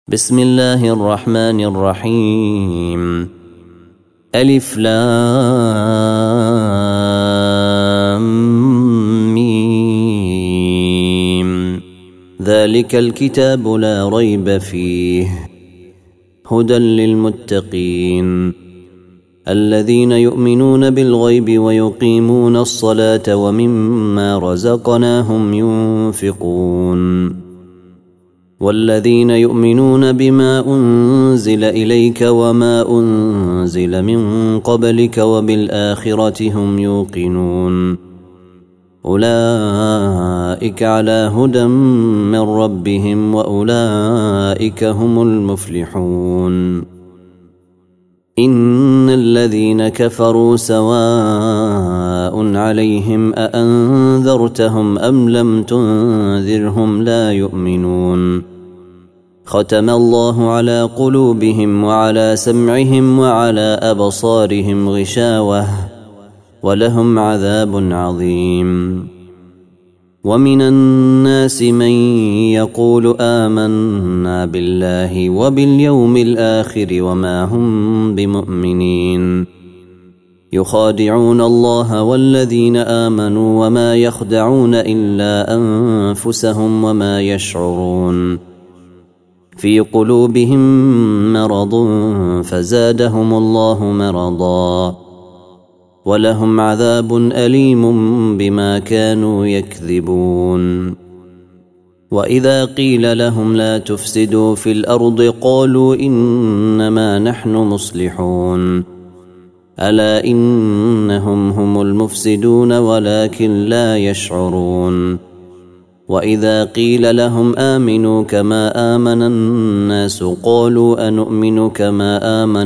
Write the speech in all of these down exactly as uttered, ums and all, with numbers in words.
بسم الله الرحمن الرحيم. ألف لام ميم. ذلك الكتاب لا ريب فيه هدى للمتقين الذين يؤمنون بالغيب ويقيمون الصلاة ومما رزقناهم ينفقون والذين يؤمنون بما أنزل إليك وما أنزل من قبلك وبالآخرة هم يوقنون أولئك على هدى من ربهم وأولئك هم المفلحون. إن الذين كفروا سواء عليهم أأنذرتهم أم لم تنذرهم لا يؤمنون. ختم الله على قلوبهم وعلى سمعهم وعلى أبصارهم غشاوة ولهم عذاب عظيم. ومن الناس من يقول آمنا بالله وباليوم الآخر وما هم بمؤمنين يخادعون الله والذين آمنوا وما يخدعون إلا أنفسهم وما يشعرون. في قلوبهم مرض فزادهم الله مرضا ولهم عذاب أليم بما كانوا يكذبون. وإذا قيل لهم لا تفسدوا في الأرض قالوا إنما نحن مصلحون ألا إنهم هم المفسدون ولكن لا يشعرون. وإذا قيل لهم آمنوا كما آمن الناس قالوا أنؤمن كما آمن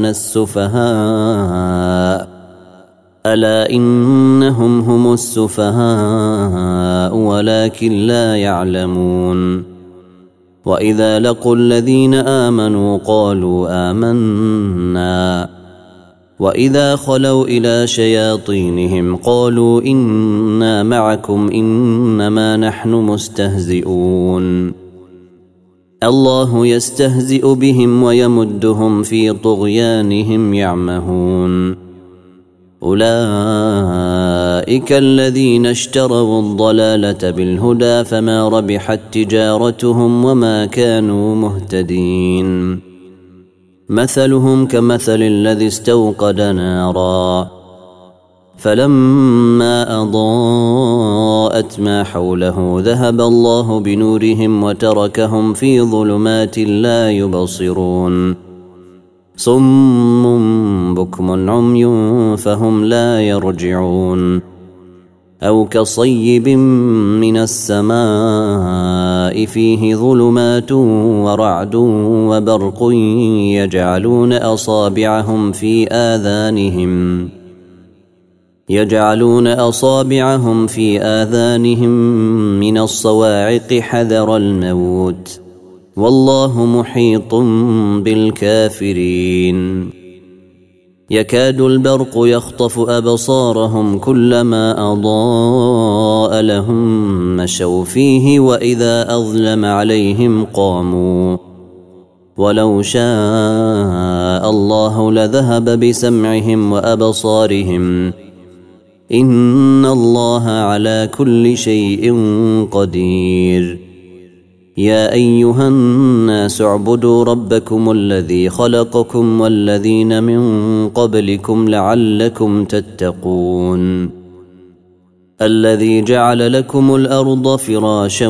السفهاء ألا إنهم هم السفهاء ولكن لا يعلمون. وإذا لقوا الذين آمنوا قالوا آمنا وإذا خلوا إلى شياطينهم قالوا إنا معكم إنما نحن مستهزئون. الله يستهزئ بهم ويمدهم في طغيانهم يعمهون. أولئك الذين اشتروا الضلالة بالهدى فما ربحت تجارتهم وما كانوا مهتدين. مثلهم كمثل الذي استوقد نارا فلما أضاءت ما حوله ذهب الله بنورهم وتركهم في ظلمات لا يبصرون. صم بكم عمي فهم لا يرجعون. أو كصيب من السماء فيه ظلمات ورعد وبرق يجعلون أصابعهم في آذانهم يجعلون أصابعهم في آذانهم من الصواعق حذر الموت والله محيط بالكافرين. يكاد البرق يخطف أبصارهم كلما أضاء لهم مشوا فيه وإذا أظلم عليهم قاموا ولو شاء الله لذهب بسمعهم وأبصارهم إن الله على كل شيء قدير. يا أيها الناس اعبدوا ربكم الذي خلقكم والذين من قبلكم لعلكم تتقون. الذي جعل لكم الأرض فراشا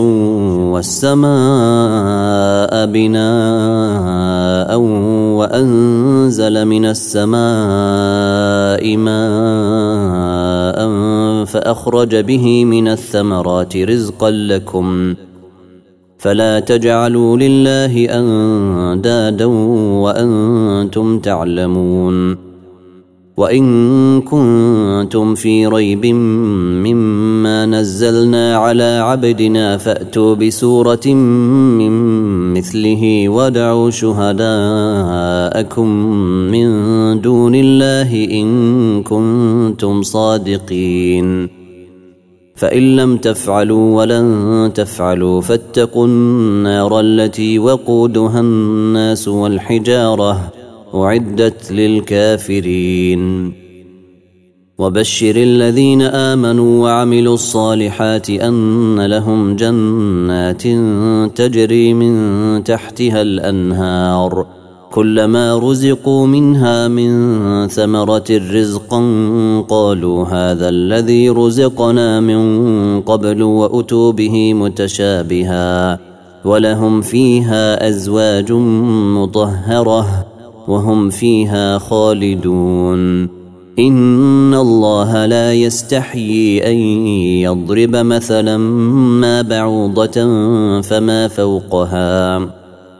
والسماء بناء وأنزل من السماء ماء فأخرج به من الثمرات رزقا لكم فلا تجعلوا لله أندادا وأنتم تعلمون. وإن كنتم في ريب مما نزلنا على عبدنا فأتوا بسورة من مثله ودعوا شهداءكم من دون الله إن كنتم صادقين. فإن لم تفعلوا ولن تفعلوا فاتقوا واتقوا النار التي وقودها الناس والحجارة أعدت للكافرين وبشر الذين آمنوا وعملوا الصالحات أن لهم جنات تجري من تحتها الأنهار كلما رزقوا منها من ثمرة رزقا قالوا هذا الذي رزقنا من قبل وأتوا به متشابها ولهم فيها أزواج مطهرة وهم فيها خالدون إن الله لا يستحيي أن يضرب مثلا ما بعوضة فما فوقها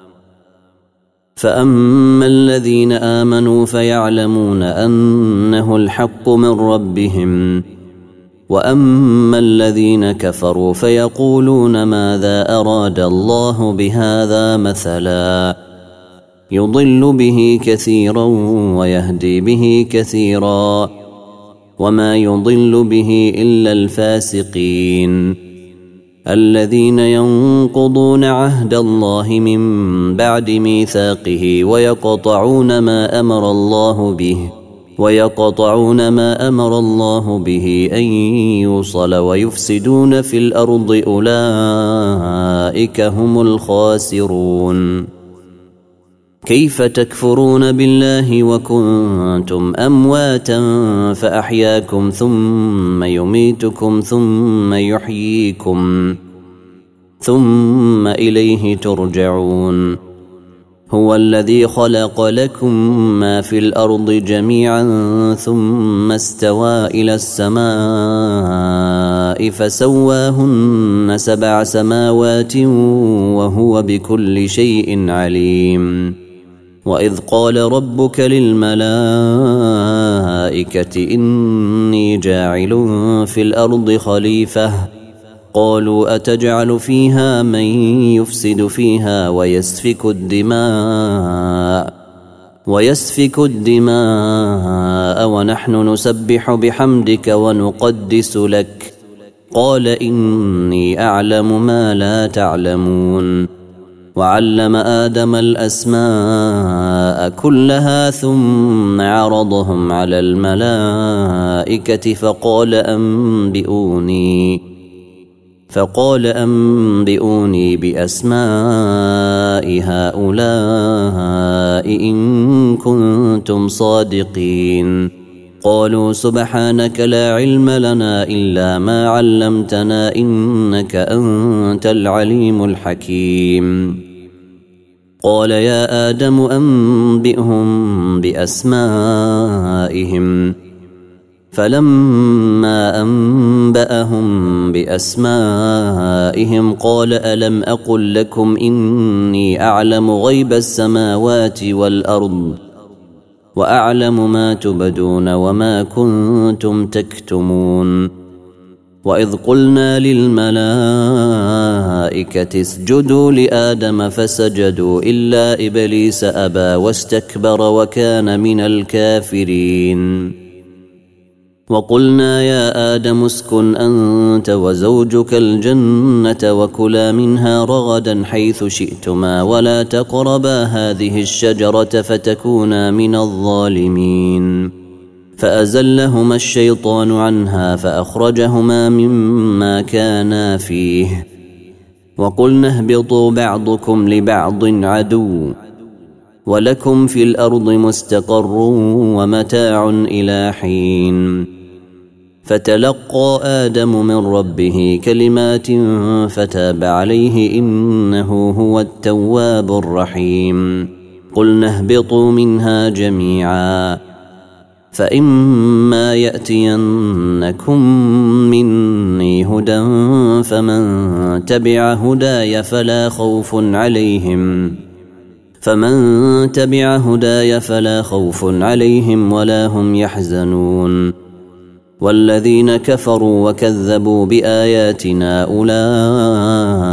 فأما الذين آمنوا فيعلمون أنه الحق من ربهم وأما الذين كفروا فيقولون ماذا أراد الله بهذا مثلا يضل به كثيرا ويهدي به كثيرا وما يضل به إلا الفاسقين الذين ينقضون عهد الله من بعد ميثاقه ويقطعون ما أمر الله به ويقطعون ما أمر الله به أن يوصل ويفسدون في الأرض أولئك هم الخاسرون كيف تكفرون بالله وكنتم أمواتا فأحياكم ثم يميتكم ثم يحييكم ثم إليه ترجعون هو الذي خلق لكم ما في الأرض جميعا ثم استوى إلى السماء فسواهن سبع سماوات وهو بكل شيء عليم وإذ قال ربك للملائكة إني جاعل في الأرض خليفة قالوا أتجعل فيها من يفسد فيها ويسفك الدماء ويسفك الدماء ونحن نسبح بحمدك ونقدس لك قال إني أعلم ما لا تعلمون وعلم آدم الأسماء كلها ثم عرضهم على الملائكة فقال أنبئوني فقال أنبئوني بأسماء هؤلاء إن كنتم صادقين قالوا سبحانك لا علم لنا إلا ما علمتنا إنك أنت العليم الحكيم قال يا آدم أنبئهم بأسمائهم فلما أنبأهم بأسمائهم قال ألم أقل لكم إني أعلم غيب السماوات والأرض وأعلم ما تبدون وما كنتم تكتمون وإذ قلنا للملائكة اسجدوا لآدم فسجدوا إلا إبليس أبى واستكبر وكان من الكافرين وقلنا يا آدم اسكن أنت وزوجك الجنة وكلا منها رغدا حيث شئتما ولا تقربا هذه الشجرة فتكونا من الظالمين فأزلهما الشيطان عنها فأخرجهما مما كانا فيه وقلنا اهبطوا بعضكم لبعض عدو ولكم في الأرض مستقر ومتاع إلى حين فتلقى آدم من ربه كلمات فتاب عليه إنه هو التواب الرحيم قلنا اهبطوا منها جميعا فإما يأتينكم مني هدى فمن تبع هداي فلا خوف عليهم فمن تبع هداي فلا خوف عليهم ولا هم يحزنون والذين كفروا وكذبوا بآياتنا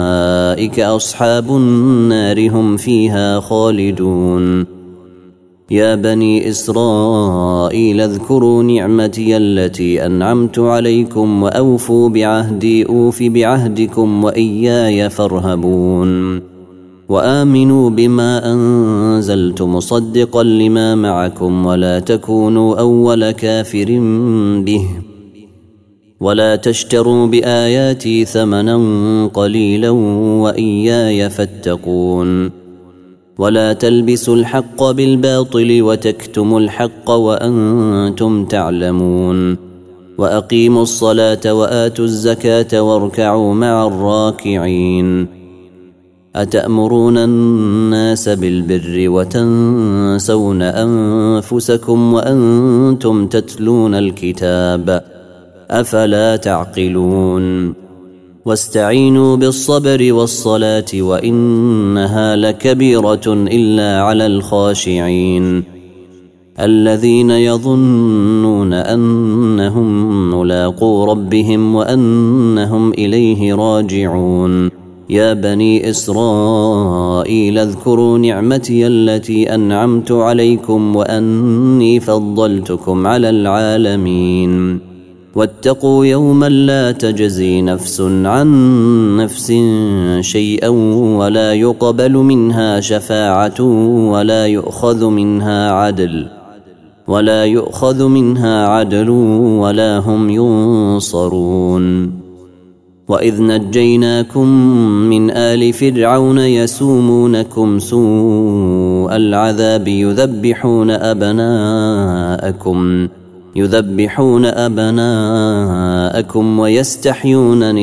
أولئك أصحاب النار هم فيها خالدون يا بني إسرائيل اذكروا نعمتي التي أنعمت عليكم وأوفوا بعهدي أوف بعهدكم وإياي فارهبون وآمنوا بما أنزلت مصدقا لما معكم ولا تكونوا أول كافر به ولا تشتروا بآياتي ثمنا قليلا وإياي فاتقون ولا تلبسوا الحق بالباطل وتكتموا الحق وأنتم تعلمون وأقيموا الصلاة وآتوا الزكاة واركعوا مع الراكعين أتأمرون الناس بالبر وتنسون أنفسكم وأنتم تتلون الكتاب أفلا تعقلون واستعينوا بالصبر والصلاة وإنها لكبيرة إلا على الخاشعين الذين يظنون أنهم ملاقو ربهم وأنهم إليه راجعون يا بني إسرائيل اذكروا نعمتي التي أنعمت عليكم وأني فضلتكم على العالمين واتقوا يوما لا تجزي نفس عن نفس شيئا ولا يقبل منها شفاعة ولا يؤخذ منها عدل ولا يؤخذ منها عدل ولا هم ينصرون وإذ نجيناكم من آل فرعون يسومونكم سوء العذاب يذبحون أبناءكم يذبحون أبناءكم ويستحيون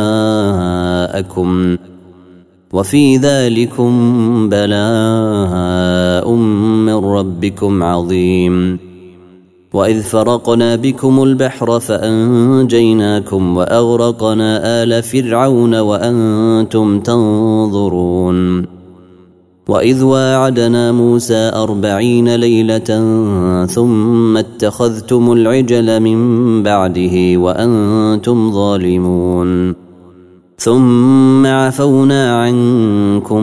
نساءكم وفي ذلكم بلاء من ربكم عظيم وإذ فرقنا بكم البحر فأنجيناكم وأغرقنا آل فرعون وأنتم تنظرون وإذ واعدنا موسى أربعين ليلة ثم اتخذتم العجل من بعده وأنتم ظالمون ثم عفونا عنكم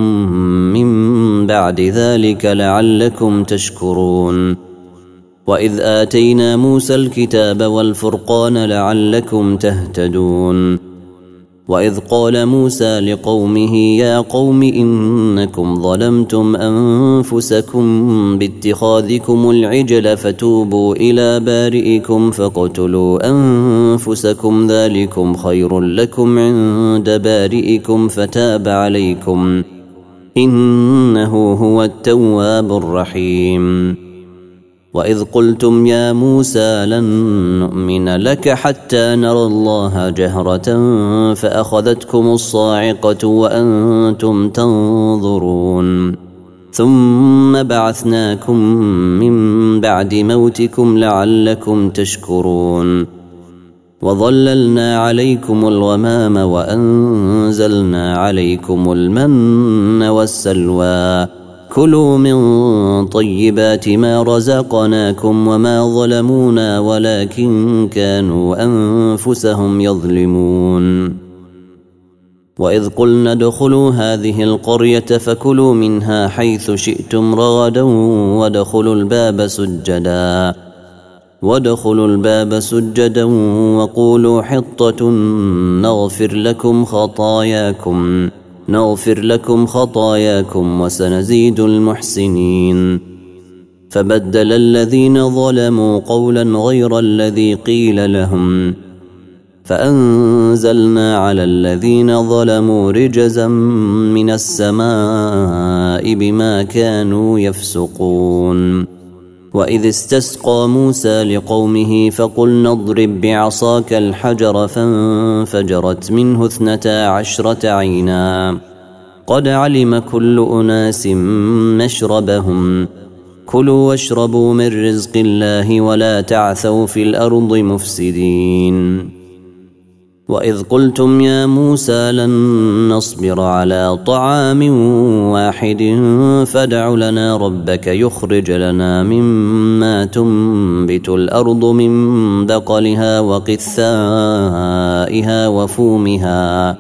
من بعد ذلك لعلكم تشكرون وإذ آتينا موسى الكتاب والفرقان لعلكم تهتدون وإذ قال موسى لقومه يا قوم إنكم ظلمتم أنفسكم باتخاذكم العجل فتوبوا إلى بارئكم فاقتلوا أنفسكم ذلكم خير لكم عند بارئكم فتاب عليكم إنه هو التواب الرحيم وإذ قلتم يا موسى لن نؤمن لك حتى نرى الله جهرة فأخذتكم الصاعقة وأنتم تنظرون ثم بعثناكم من بعد موتكم لعلكم تشكرون وظللنا عليكم الغمام وأنزلنا عليكم المن والسلوى كلوا من طيبات ما رزقناكم وما ظلمونا ولكن كانوا أنفسهم يظلمون وإذ قلنا ادخلوا هذه القرية فكلوا منها حيث شئتم رغدا وادخلوا الباب سجدا وادخلوا الباب سجدا وقولوا حطة نغفر لكم خطاياكم نغفر لكم خطاياكم وسنزيد المحسنين فبدل الذين ظلموا قولا غير الذي قيل لهم فأنزلنا على الذين ظلموا رجزا من السماء بما كانوا يفسقون وإذ استسقى موسى لقومه فقلنا اضرب بعصاك الحجر فانفجرت منه اثنتا عشرة عينا قد علم كل أناس مشربهم كلوا واشربوا من رزق الله ولا تعثوا في الأرض مفسدين وإذ قلتم يا موسى لن نصبر على طعام واحد فادع لنا ربك يخرج لنا مما تنبت الأرض من بقلها وقثائها وفومها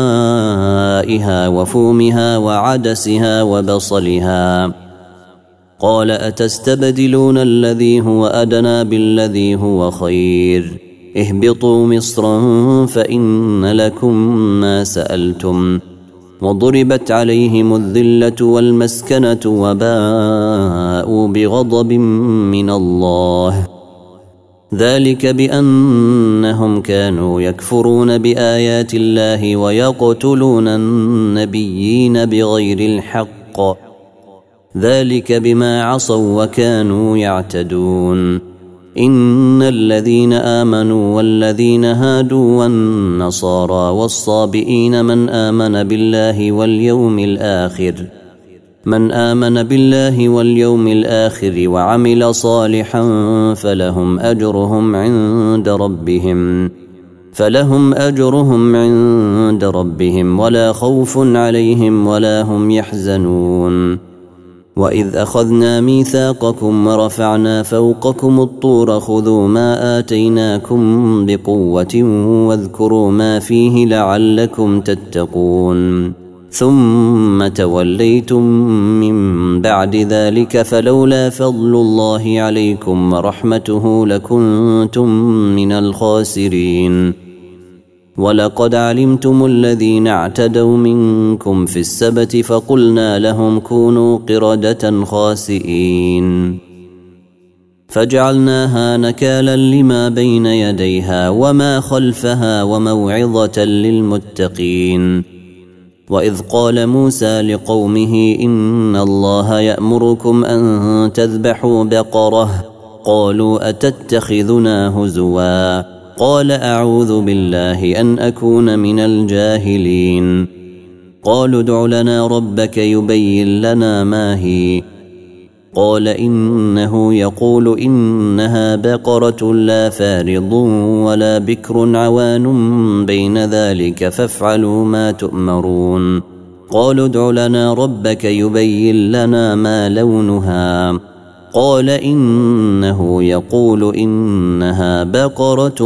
وقثائها وفومها وعدسها وبصلها قال أتستبدلون الذي هو أدنى بالذي هو خير اهبطوا مصرا فإن لكم ما سألتم وضربت عليهم الذلة والمسكنة وباءوا بغضب من الله ذلك بأنهم كانوا يكفرون بآيات الله ويقتلون النبيين بغير الحق ذلك بما عصوا وكانوا يعتدون إن الذين آمنوا والذين هادوا والنصارى والصابئين من آمن بالله واليوم الآخر من آمن بالله واليوم الآخر وعمل صالحا فلهم أجرهم عند ربهم فلهم أجرهم عند ربهم ولا خوف عليهم ولا هم يحزنون وإذ أخذنا ميثاقكم ورفعنا فوقكم الطور خذوا ما آتيناكم بقوة واذكروا ما فيه لعلكم تتقون ثم توليتم من بعد ذلك فلولا فضل الله عليكم ورحمته لكنتم من الخاسرين ولقد علمتم الذين اعتدوا منكم في السبت فقلنا لهم كونوا قردة خاسئين فجعلناها نكالا لما بين يديها وما خلفها وموعظة للمتقين وإذ قال موسى لقومه إن الله يأمركم أن تذبحوا بقرة قالوا أتتخذنا هزوا قال أعوذ بالله أن أكون من الجاهلين قالوا ادع لنا ربك يبين لنا ما هي قال إنه يقول إنها بقرة لا فارض ولا بكر عوان بين ذلك فافعلوا ما تؤمرون قالوا ادع لنا ربك يبين لنا ما لونها قال إنه يقول إنها بقرة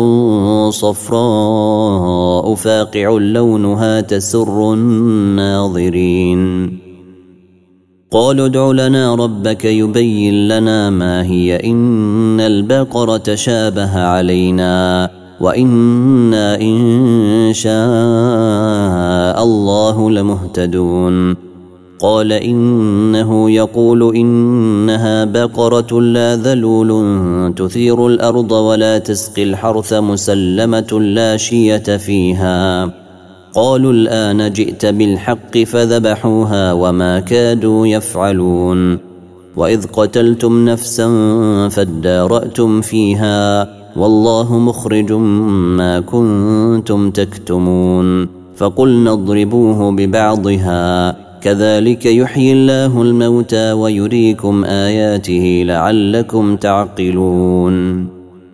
صفراء فاقع لونها تسر الناظرين قالوا ادع لنا ربك يبين لنا ما هي إن البقرة شابه علينا وإنا إن شاء الله لمهتدون قال إنه يقول إنها بقرة لا ذلول تثير الأرض ولا تسقي الحرث مسلمة لا شية فيها قالوا الآن جئت بالحق فذبحوها وما كادوا يفعلون وإذ قتلتم نفسا فادارأتم فيها والله مخرج ما كنتم تكتمون فقلنا اضربوه ببعضها كذلك يحيي الله الموتى ويريكم آياته لعلكم تعقلون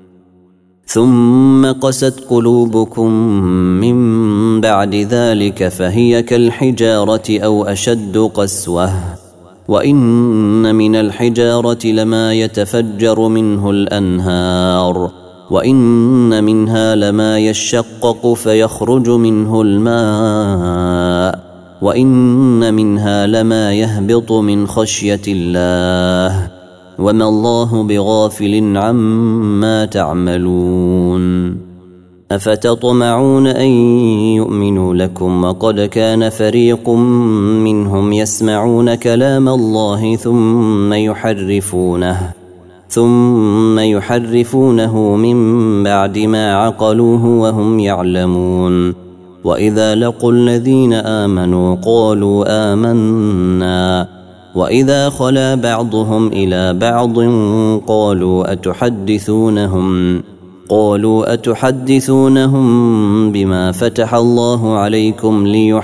ثم قست قلوبكم من بعد ذلك فهي كالحجارة أو أشد قسوة وإن من الحجارة لما يتفجر منه الأنهار وإن منها لما يشقق فيخرج منه الماء وإن منها لما يهبط من خشية الله وما الله بغافل عما تعملون أفتطمعون أن يؤمنوا لكم وقد كان فريق منهم يسمعون كلام الله ثم يحرفونه ثم يحرفونه من بعد ما عقلوه وهم يعلمون وإذا لقوا الذين آمنوا قالوا آمنا وإذا خلا بعضهم إلى بعض قالوا أتحدثونهم قالوا أتحدثونهم بما فتح الله عليكم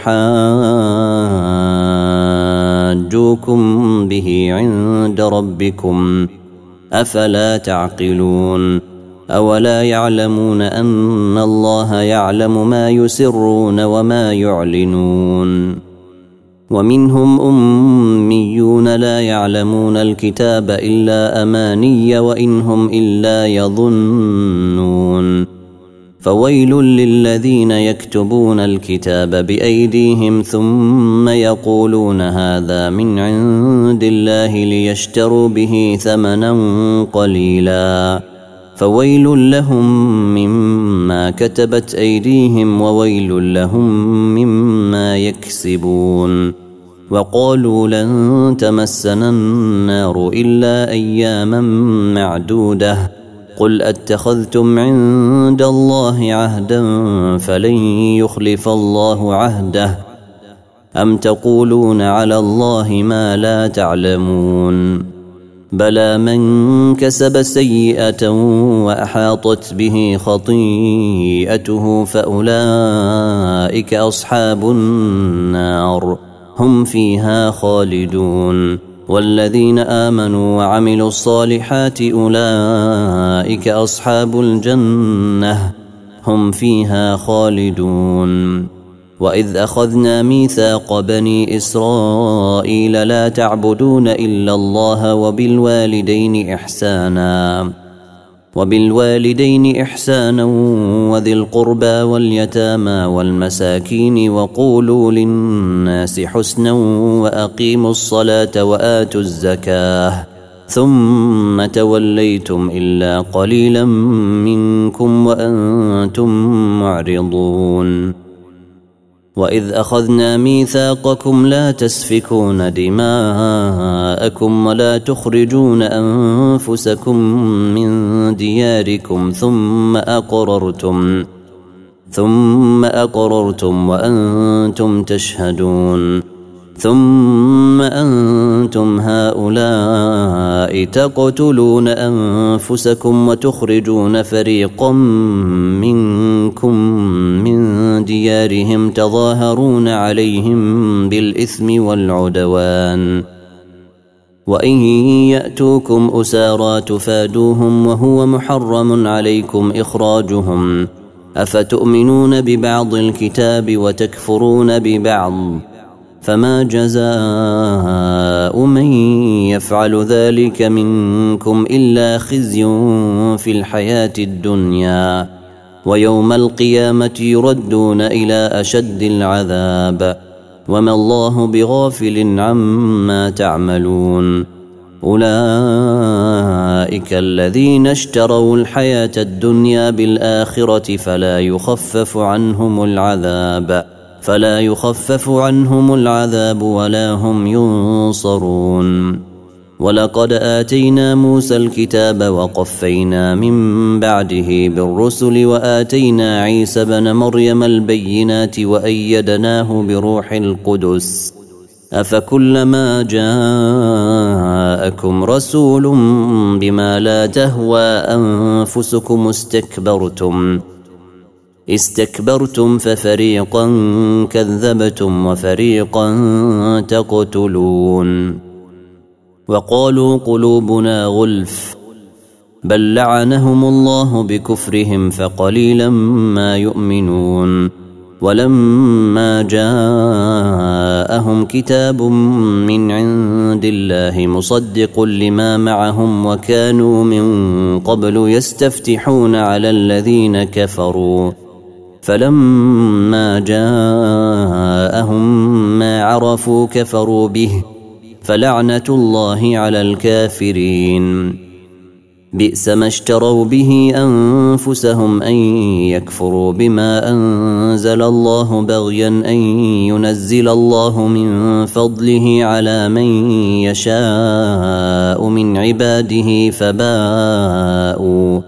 ليحاجوكم به عند ربكم أفلا تعقلون أولا يعلمون أن الله يعلم ما يسرون وما يعلنون ومنهم أميون لا يعلمون الكتاب إلا أماني وإن هم إلا يظنون فويل للذين يكتبون الكتاب بأيديهم ثم يقولون هذا من عند الله ليشتروا به ثمنا قليلا فويل لهم مما كتبت أيديهم وويل لهم مما يكسبون. وقالوا لن تمسنا النار إلا أياما معدودة قل أتخذتم عند الله عهدا فلن يخلف الله عهده أم تقولون على الله ما لا تعلمون بلى من كسب سيئة وأحاطت به خطيئته فأولئك أصحاب النار هم فيها خالدون والذين آمنوا وعملوا الصالحات أولئك أصحاب الجنة هم فيها خالدون. وإذ أخذنا ميثاق بني إسرائيل لا تعبدون إلا الله وبالوالدين إحسانا وبالوالدين إحسانا وذي القربى واليتامى والمساكين وقولوا للناس حسنا وأقيموا الصلاة وآتوا الزكاة ثم توليتم إلا قليلا منكم وأنتم معرضون. وإذ أخذنا ميثاقكم لا تسفكون دماءكم ولا تخرجون أنفسكم من دياركم ثم أقررتم ثم أقررتم وأنتم تشهدون ثم أنتم هؤلاء تقتلون أنفسكم وتخرجون فريقا منكم من ديارهم تظاهرون عليهم بالإثم والعدوان وإن يأتوكم أسارى تفادوهم وهو محرم عليكم إخراجهم أفتؤمنون ببعض الكتاب وتكفرون ببعض فما جزاء من يفعل ذلك منكم إلا خزي في الحياة الدنيا ويوم القيامة يردون إلى أشد العذاب وما الله بغافل عما تعملون. أولئك الذين اشتروا الحياة الدنيا بالآخرة فلا يخفف عنهم العذاب فلا يخفف عنهم العذاب ولا هم ينصرون. ولقد آتينا موسى الكتاب وقفينا من بعده بالرسل وآتينا عيسى بن مريم البينات وأيدناه بروح القدس أفكلما جاءكم رسول بما لا تهوى أنفسكم استكبرتم استكبرتم ففريقا كذبتم وفريقا تقتلون. وقالوا قلوبنا غلف بل لعنهم الله بكفرهم فقليلا ما يؤمنون. ولما جاءهم كتاب من عند الله مصدق لما معهم وكانوا من قبل يستفتحون على الذين كفروا فلما جاءهم ما عرفوا كفروا به فلعنة الله على الكافرين. بئس ما اشتروا به أنفسهم أن يكفروا بما أنزل الله بغيا أن ينزل الله من فضله على من يشاء من عباده فباءوا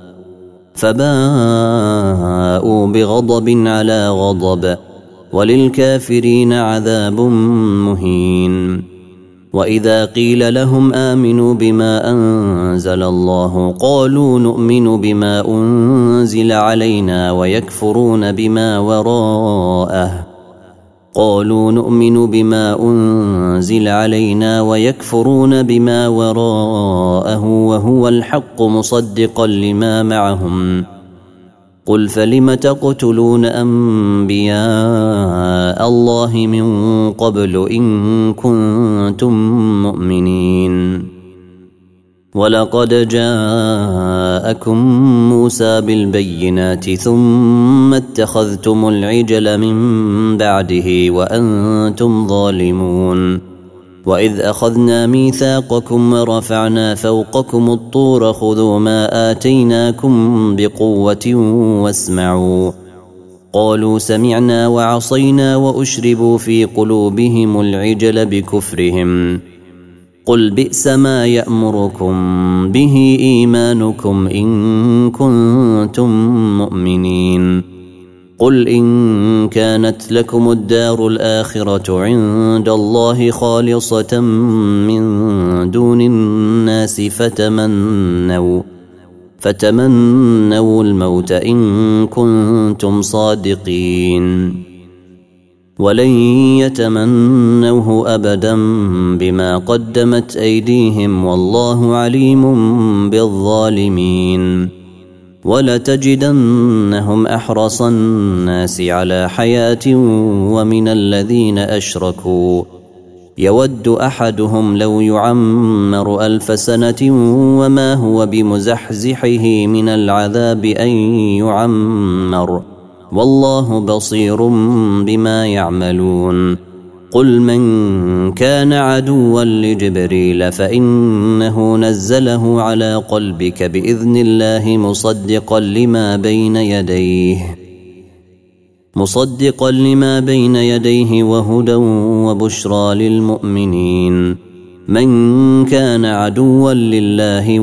فباءوا بغضب على غضب وللكافرين عذاب مهين. وإذا قيل لهم آمنوا بما أنزل الله قالوا نؤمن بما أنزل علينا ويكفرون بما وراءه قالوا نؤمن بما أنزل علينا ويكفرون بما وراءه وهو الحق مصدقا لما معهم قل فلم تقتلون أنبياء الله من قبل إن كنتم مؤمنين ولقد جاءكم موسى بالبينات ثم اتخذتم العجل من بعده وأنتم ظالمون وإذ أخذنا ميثاقكم ورفعنا فوقكم الطور خذوا ما آتيناكم بقوة واسمعوا قالوا سمعنا وعصينا وأشربوا في قلوبهم العجل بكفرهم قل بئس ما يأمركم به إيمانكم إن كنتم مؤمنين قل إن كانت لكم الدار الآخرة عند الله خالصة من دون الناس فتمنوا فتمنوا الموت إن كنتم صادقين ولن يتمنوه أبدا بما قدمت أيديهم والله عليم بالظالمين ولتجدنهم أحرص الناس على حياة ومن الذين أشركوا يود أحدهم لو يعمر ألف سنة وما هو بمزحزحه من العذاب أن يعمر والله بصير بما يعملون قل من كان عدوا لجبريل فإنه نزله على قلبك بإذن الله مصدقا لما بين يديه مصدقا لما بين يديه وهدى وبشرى للمؤمنين من كان عدوا لله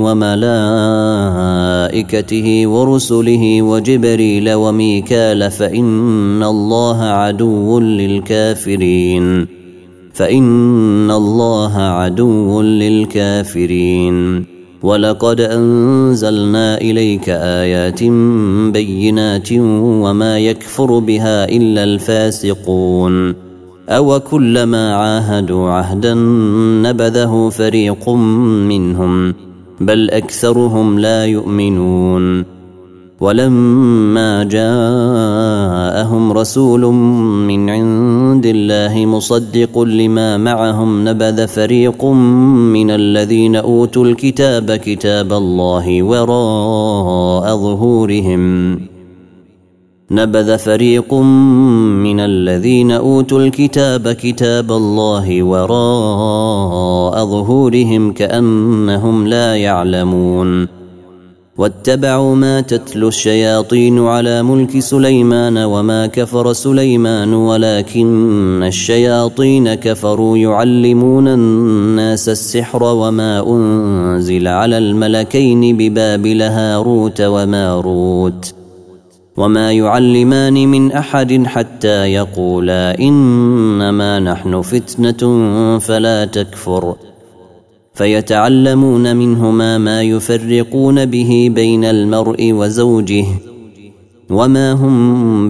وملائكته ورسله وجبريل وميكال فإن الله عدو للكافرين فإن الله عدو للكافرين ولقد أنزلنا إليك آيات بينات وما يكفر بها إلا الفاسقون أو كلما عاهدوا عهدا نبذه فريق منهم بل أكثرهم لا يؤمنون ولما جاءهم رسول من عند الله مصدق لما معهم نبذ فريق من الذين أوتوا الكتاب كتاب الله وراء ظهورهم نبذ فريق من الذين أوتوا الكتاب كتاب الله وراء ظهورهم كأنهم لا يعلمون واتبعوا ما تتلو الشياطين على ملك سليمان وما كفر سليمان ولكن الشياطين كفروا يعلمون الناس السحر وما أنزل على الملكين ببابل هاروت وماروت وما يعلمان من أحد حتى يقولا إنما نحن فتنة فلا تكفر فيتعلمون منهما ما يفرقون به بين المرء وزوجه وما هم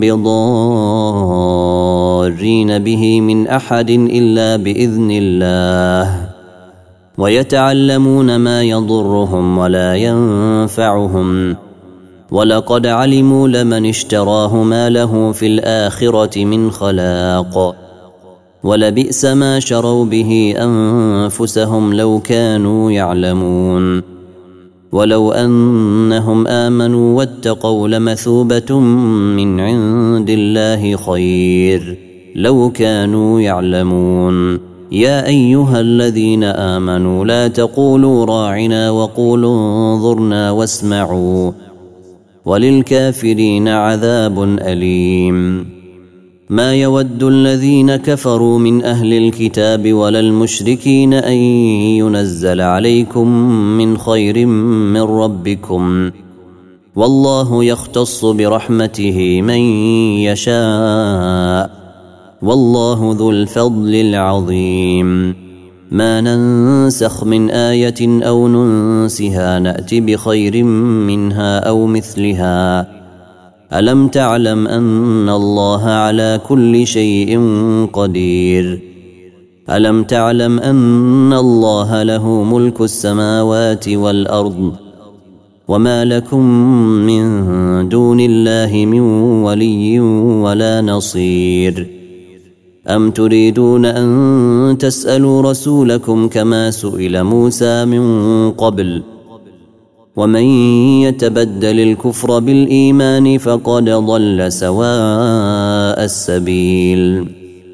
بضارين به من أحد إلا بإذن الله ويتعلمون ما يضرهم ولا ينفعهم ولقد علموا لمن اشتراه ما له في الآخرة من خلاق ولبئس ما شروا به أنفسهم لو كانوا يعلمون ولو أنهم آمنوا واتقوا لمثوبة من عند الله خير لو كانوا يعلمون يا أيها الذين آمنوا لا تقولوا راعنا وقولوا انظرنا واسمعوا وللكافرين عذاب أليم ما يود الذين كفروا من أهل الكتاب ولا المشركين أن ينزل عليكم من خير من ربكم والله يختص برحمته من يشاء والله ذو الفضل العظيم ما ننسخ من آية أو ننسها نأتي بخير منها أو مثلها ألم تعلم أن الله على كل شيء قدير ألم تعلم أن الله له ملك السماوات والأرض وما لكم من دون الله من ولي ولا نصير أم تريدون أن تسألوا رسولكم كما سئل موسى من قبل ومن يتبدل الكفر بالإيمان فقد ضل سواء السبيل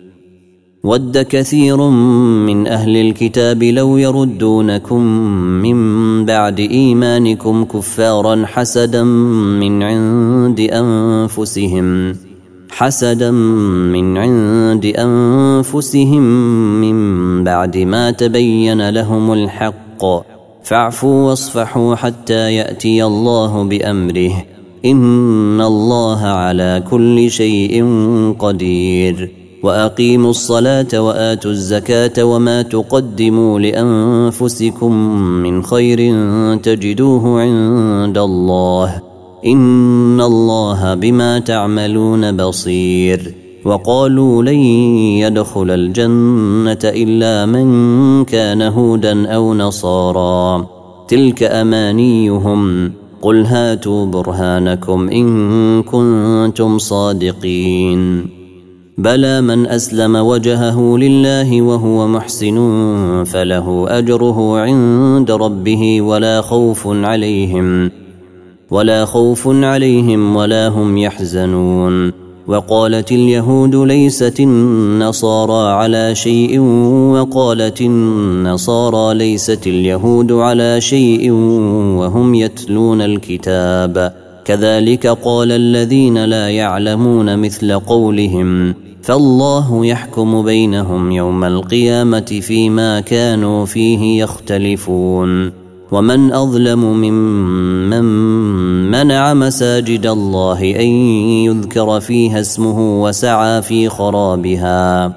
ود كثير من أهل الكتاب لو يردونكم من بعد إيمانكم كفارا حسدا من عند أنفسهم حسدا من عند أنفسهم من بعد ما تبين لهم الحق فاعفوا واصفحوا حتى يأتي الله بأمره إن الله على كل شيء قدير وأقيموا الصلاة وآتوا الزكاة وما تقدموا لأنفسكم من خير تجدوه عند الله إن الله بما تعملون بصير وقالوا لن يدخل الجنة إلا من كان هودا أو نصارى تلك أمانيهم قل هاتوا برهانكم إن كنتم صادقين بلى من أسلم وجهه لله وهو محسن فله أجره عند ربه ولا خوف عليهم ولا خوف عليهم ولا هم يحزنون وقالت اليهود ليست النصارى على شيء وقالت النصارى ليست اليهود على شيء وهم يتلون الكتاب كذلك قال الذين لا يعلمون مثل قولهم فالله يحكم بينهم يوم القيامة فيما كانوا فيه يختلفون ومن أظلم ممن منع مساجد الله أن يذكر فيها اسمه وسعى في خرابها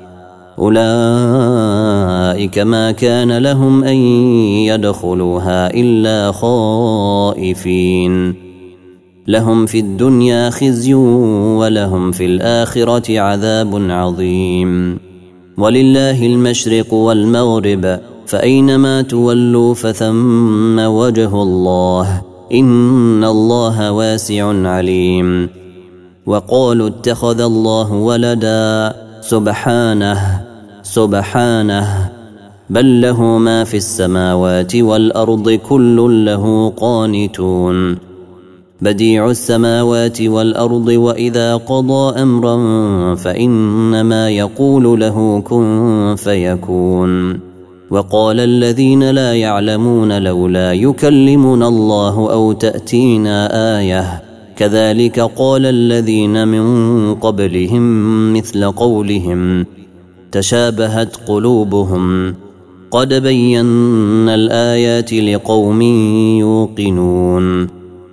أولئك ما كان لهم أن يدخلوها إلا خائفين لهم في الدنيا خزي ولهم في الآخرة عذاب عظيم ولله المشرق والمغرب فأينما تولوا فثم وجه الله إن الله واسع عليم وقالوا اتخذ الله ولدا سبحانه سبحانه بل له ما في السماوات والأرض كل له قانتون بديع السماوات والأرض وإذا قضى أمرا فإنما يقول له كن فيكون وقال الذين لا يعلمون لولا يكلمنا الله أو تأتينا آية كذلك قال الذين من قبلهم مثل قولهم تشابهت قلوبهم قد بينا الآيات لقوم يوقنون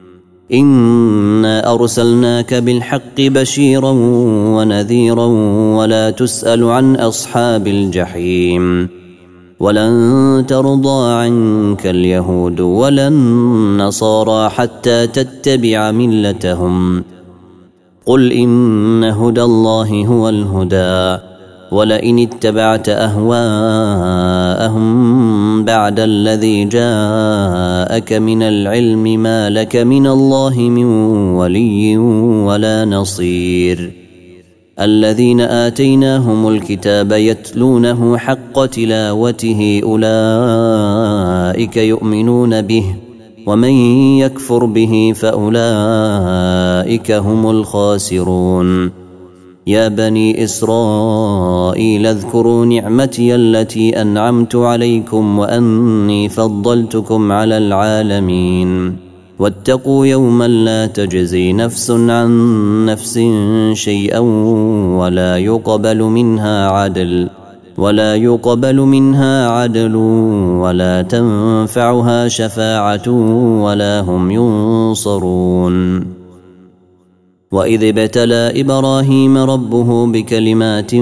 إنا أرسلناك بالحق بشيرا ونذيرا ولا تسأل عن أصحاب الجحيم ولن ترضى عنك اليهود ولا النصارى حتى تتبع ملتهم قل إن هدى الله هو الهدى ولئن اتبعت أهواءهم بعد الذي جاءك من العلم ما لك من الله من ولي ولا نصير الذين آتيناهم الكتاب يتلونه حق تلاوته أولئك يؤمنون به ومن يكفر به فأولئك هم الخاسرون يا بني إسرائيل اذكروا نعمتي التي أنعمت عليكم وأني فضلتكم على العالمين واتقوا يوما لا تجزي نفس عن نفس شيئا ولا يقبل منها عدل ولا يقبل منها عدل ولا تنفعها شفاعة ولا هم ينصرون وإذ ابتلى إبراهيم ربه بكلمات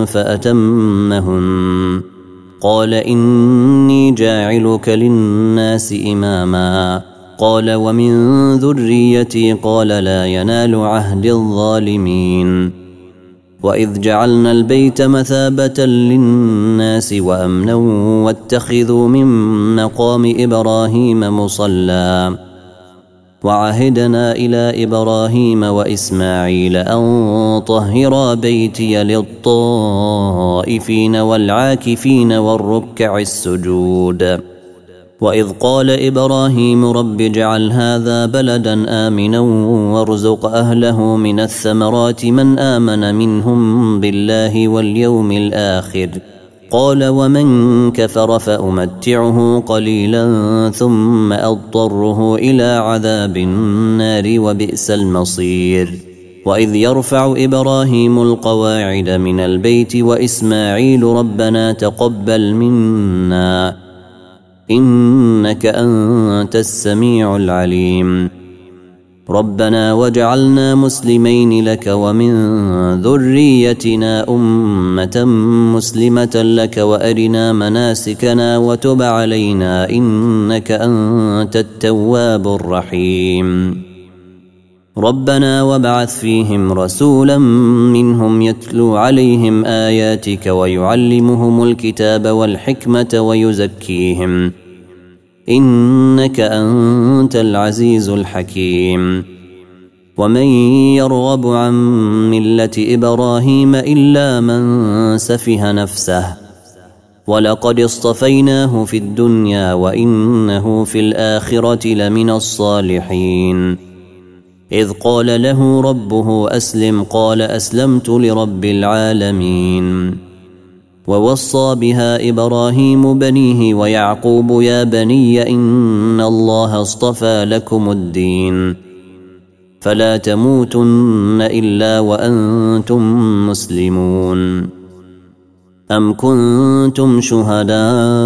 فأتمهن قال إني جاعلك للناس إماما قال ومن ذريتي قال لا ينال عهد الظالمين وإذ جعلنا البيت مثابة للناس وأمنا واتخذوا من مقام إبراهيم مصلى وعهدنا إلى إبراهيم وإسماعيل أن طهرا بيتي للطائفين والعاكفين والركع السجود. وإذ قال إبراهيم رب اجعل هذا بلدا آمنا وارزق أهله من الثمرات من آمن منهم بالله واليوم الآخر قال ومن كفر فأمتعه قليلا ثم أضطره إلى عذاب النار وبئس المصير. وإذ يرفع إبراهيم القواعد من البيت وإسماعيل ربنا تقبل منا إنك أنت السميع العليم ربنا واجعلنا مسلمين لك ومن ذريتنا أمة مسلمة لك وأرنا مناسكنا وتب علينا إنك أنت التواب الرحيم ربنا وابعث فيهم رسولا منهم يتلو عليهم آياتك ويعلمهم الكتاب والحكمة ويزكيهم إنك أنت العزيز الحكيم. ومن يرغب عن ملة إبراهيم إلا من سفه نفسه ولقد اصطفيناه في الدنيا وإنه في الآخرة لمن الصالحين. إذ قال له ربه أسلم قال أسلمت لرب العالمين. ووصى بها إبراهيم بنيه ويعقوب يا بني إن الله اصطفى لكم الدين فلا تموتن إلا وأنتم مسلمون. أم كنتم شهداء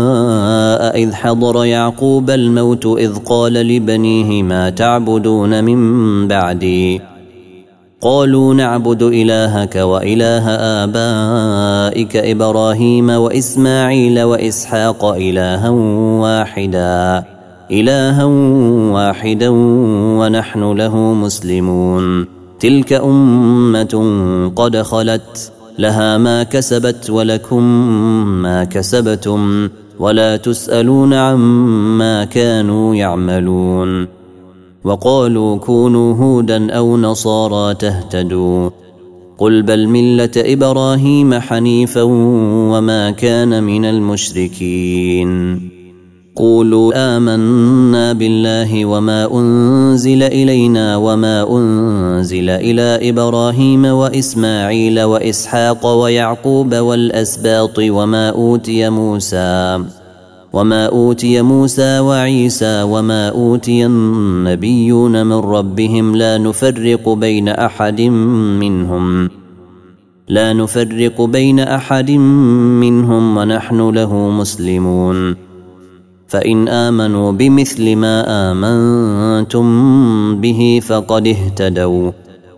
إذ حضر يعقوب الموت إذ قال لبنيه ما تعبدون من بعدي قالوا نعبد إلهك وإله آبائك إبراهيم وإسماعيل وإسحاق إلها واحدا إلها واحدا ونحن له مسلمون. تلك أمة قد خلت لها ما كسبت ولكم ما كسبتم ولا تسألون عما كانوا يعملون. وقالوا كونوا هودا أو نصارى تهتدوا قل بل ملة إبراهيم حنيفا وما كان من المشركين. قولوا آمنا بالله وما أنزل إلينا وما أنزل إلى إبراهيم وإسماعيل وإسحاق ويعقوب والأسباط وما أوتي موسى وما أوتي موسى وعيسى وما أوتي النبيون من ربهم لا نفرق بين أحد منهم لا نفرق بين أحد منهم ونحن له مسلمون. فإن آمنوا بمثل ما آمنتم به فقد اهتدوا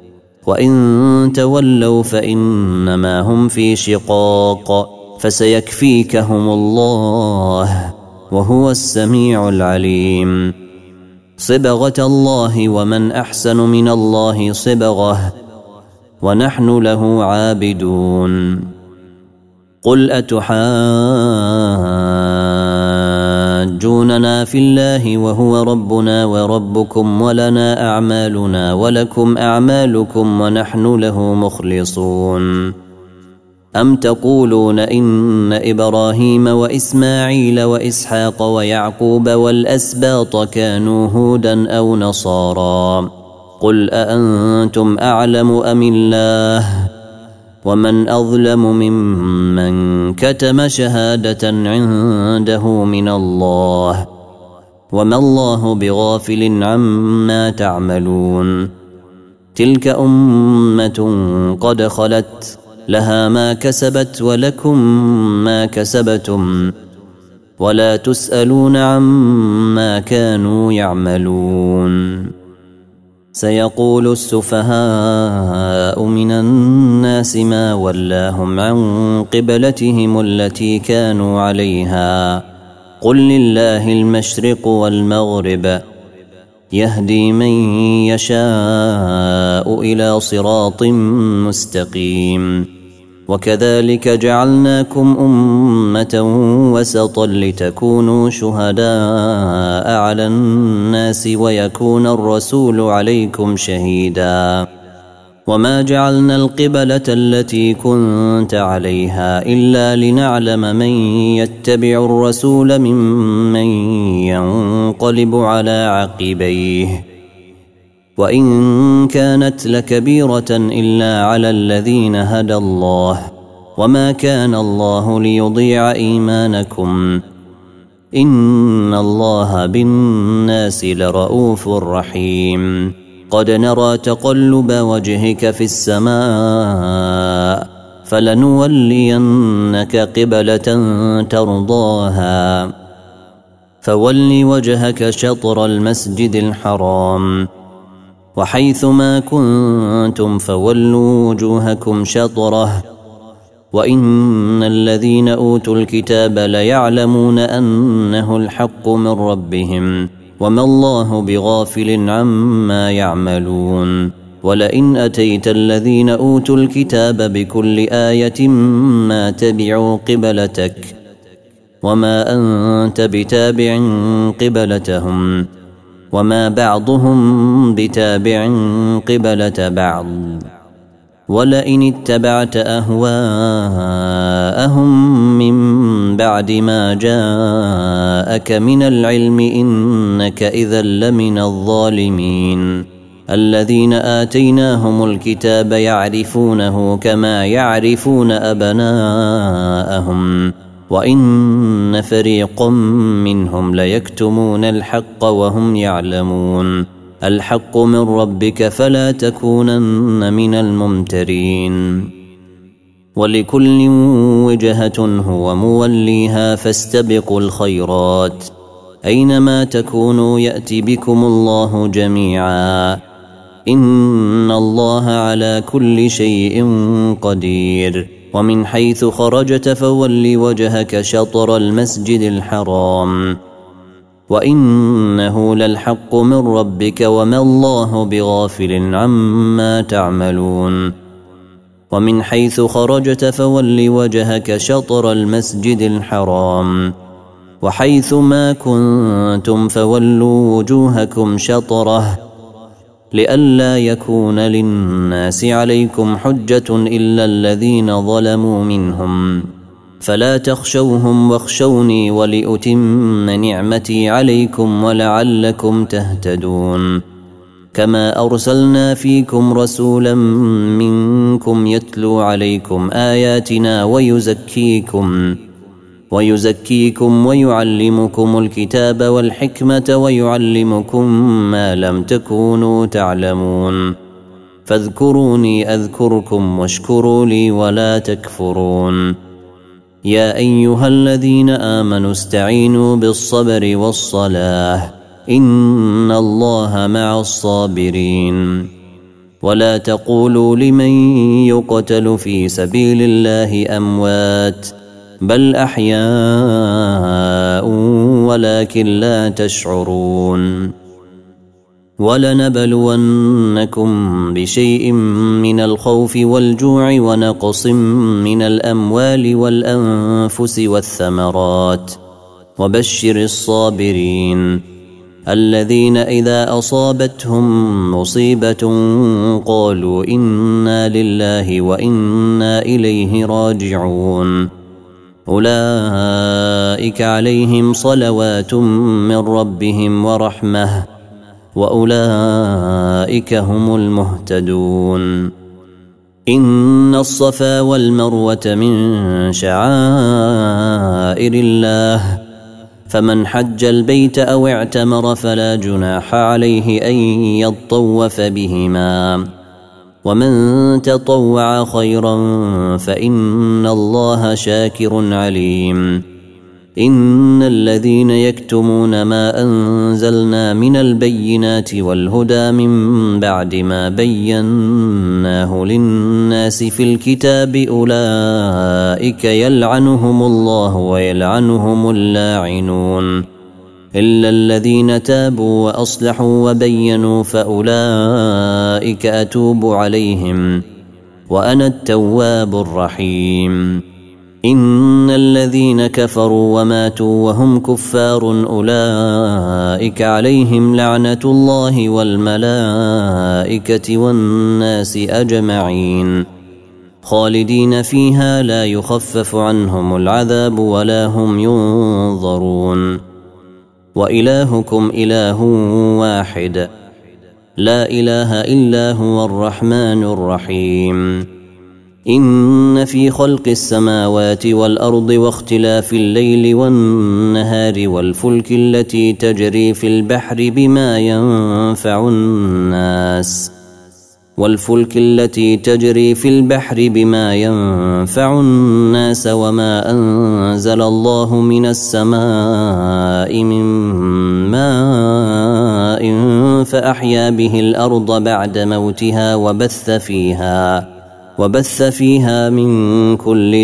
وإن تولوا فإنما هم في شقاق فسيكفيكهم الله وهو السميع العليم. صبغة الله ومن أحسن من الله صبغة ونحن له عابدون. قل أتحاجوننا في الله وهو ربنا وربكم ولنا أعمالنا ولكم أعمالكم ونحن له مخلصون. أم تقولون إن إبراهيم وإسماعيل وإسحاق ويعقوب والأسباط كانوا هودا أو نصارى قل أأنتم أعلم أم الله ومن أظلم ممن كتم شهادة عنده من الله وما الله بغافل عما تعملون. تلك أمة قد خلت لها ما كسبت ولكم ما كسبتم ولا تسألون عما كانوا يعملون. سيقول السفهاء من الناس ما ولاهم عن قبلتهم التي كانوا عليها قل لله المشرق والمغرب يهدي من يشاء إلى صراط مستقيم. وكذلك جعلناكم أمة وسطا لتكونوا شهداء على الناس ويكون الرسول عليكم شهيدا وما جعلنا القبلة التي كنت عليها إلا لنعلم من يتبع الرسول ممن ينقلب على عقبيه وإن كانت لكبيرة إلا على الذين هدى الله وما كان الله ليضيع إيمانكم إن الله بالناس لرؤوف رحيم قد نرى تقلب وجهك في السماء فلنولينك قبلة ترضاها فول وجهك شطر المسجد الحرام وحيث ما كنتم فولوا وجوهكم شطره وإن الذين أوتوا الكتاب ليعلمون أنه الحق من ربهم وما الله بغافل عما يعملون ولئن أتيت الذين أوتوا الكتاب بكل آية ما تبعوا قبلتك وما أنت بتابع قبلتهم وما بعضهم بتابع قبلة بعض ولئن اتبعت أهواءهم من بعد ما جاءك من العلم إنك إذا لمن الظالمين الذين آتيناهم الكتاب يعرفونه كما يعرفون أبناءهم وإن فريقا منهم ليكتمون الحق وهم يعلمون الحق من ربك فلا تكونن من الممترين ولكل وجهة هو موليها فاستبقوا الخيرات أينما تكونوا يأتي بكم الله جميعا إن الله على كل شيء قدير ومن حيث خرجت فول وجهك شطر المسجد الحرام وإنه للحق من ربك وما الله بغافل عما تعملون ومن حيث خرجت فول وجهك شطر المسجد الحرام وحيث ما كنتم فولوا وجوهكم شطره لئلا يكون للناس عليكم حجة إلا الذين ظلموا منهم فلا تخشوهم واخشوني ولأتم نعمتي عليكم ولعلكم تهتدون كما أرسلنا فيكم رسولا منكم يتلو عليكم آياتنا ويزكيكم ويزكيكم ويعلمكم الكتاب والحكمة ويعلمكم ما لم تكونوا تعلمون فاذكروني أذكركم واشكروا لي ولا تكفرون يا أيها الذين آمنوا استعينوا بالصبر والصلاة إن الله مع الصابرين ولا تقولوا لمن يقتل في سبيل الله أموات بل أحياء ولكن لا تشعرون ولنبلونكم بشيء من الخوف والجوع ونقص من الأموال والأنفس والثمرات وبشر الصابرين الذين إذا أصابتهم مصيبة قالوا إنا لله وإنا إليه راجعون أولئك عليهم صلوات من ربهم ورحمة وأولئك هم المهتدون إن الصفا والمروة من شعائر الله فمن حج البيت أو اعتمر فلا جناح عليه أن يطوف بهما ومن تطوع خيرا فإن الله شاكر عليم إن الذين يكتمون ما أنزلنا من البينات والهدى من بعد ما بيناه للناس في الكتاب أولئك يلعنهم الله ويلعنهم اللاعنون إلا الذين تابوا وأصلحوا وبينوا فأولئك أتوب عليهم وأنا التواب الرحيم. إن الذين كفروا وماتوا وهم كفار أولئك عليهم لعنة الله والملائكة والناس أجمعين خالدين فيها لا يخفف عنهم العذاب ولا هم ينظرون. وإلهكم إله واحد لا إله إلا هو الرحمن الرحيم. إن في خلق السماوات والأرض واختلاف الليل والنهار والفلك التي تجري في البحر بما ينفع الناس والفلك التي تجري في البحر بما ينفع الناس وما أنزل الله من السماء من ماء فأحيا به الأرض بعد موتها وبث فيها وبث فيها من كل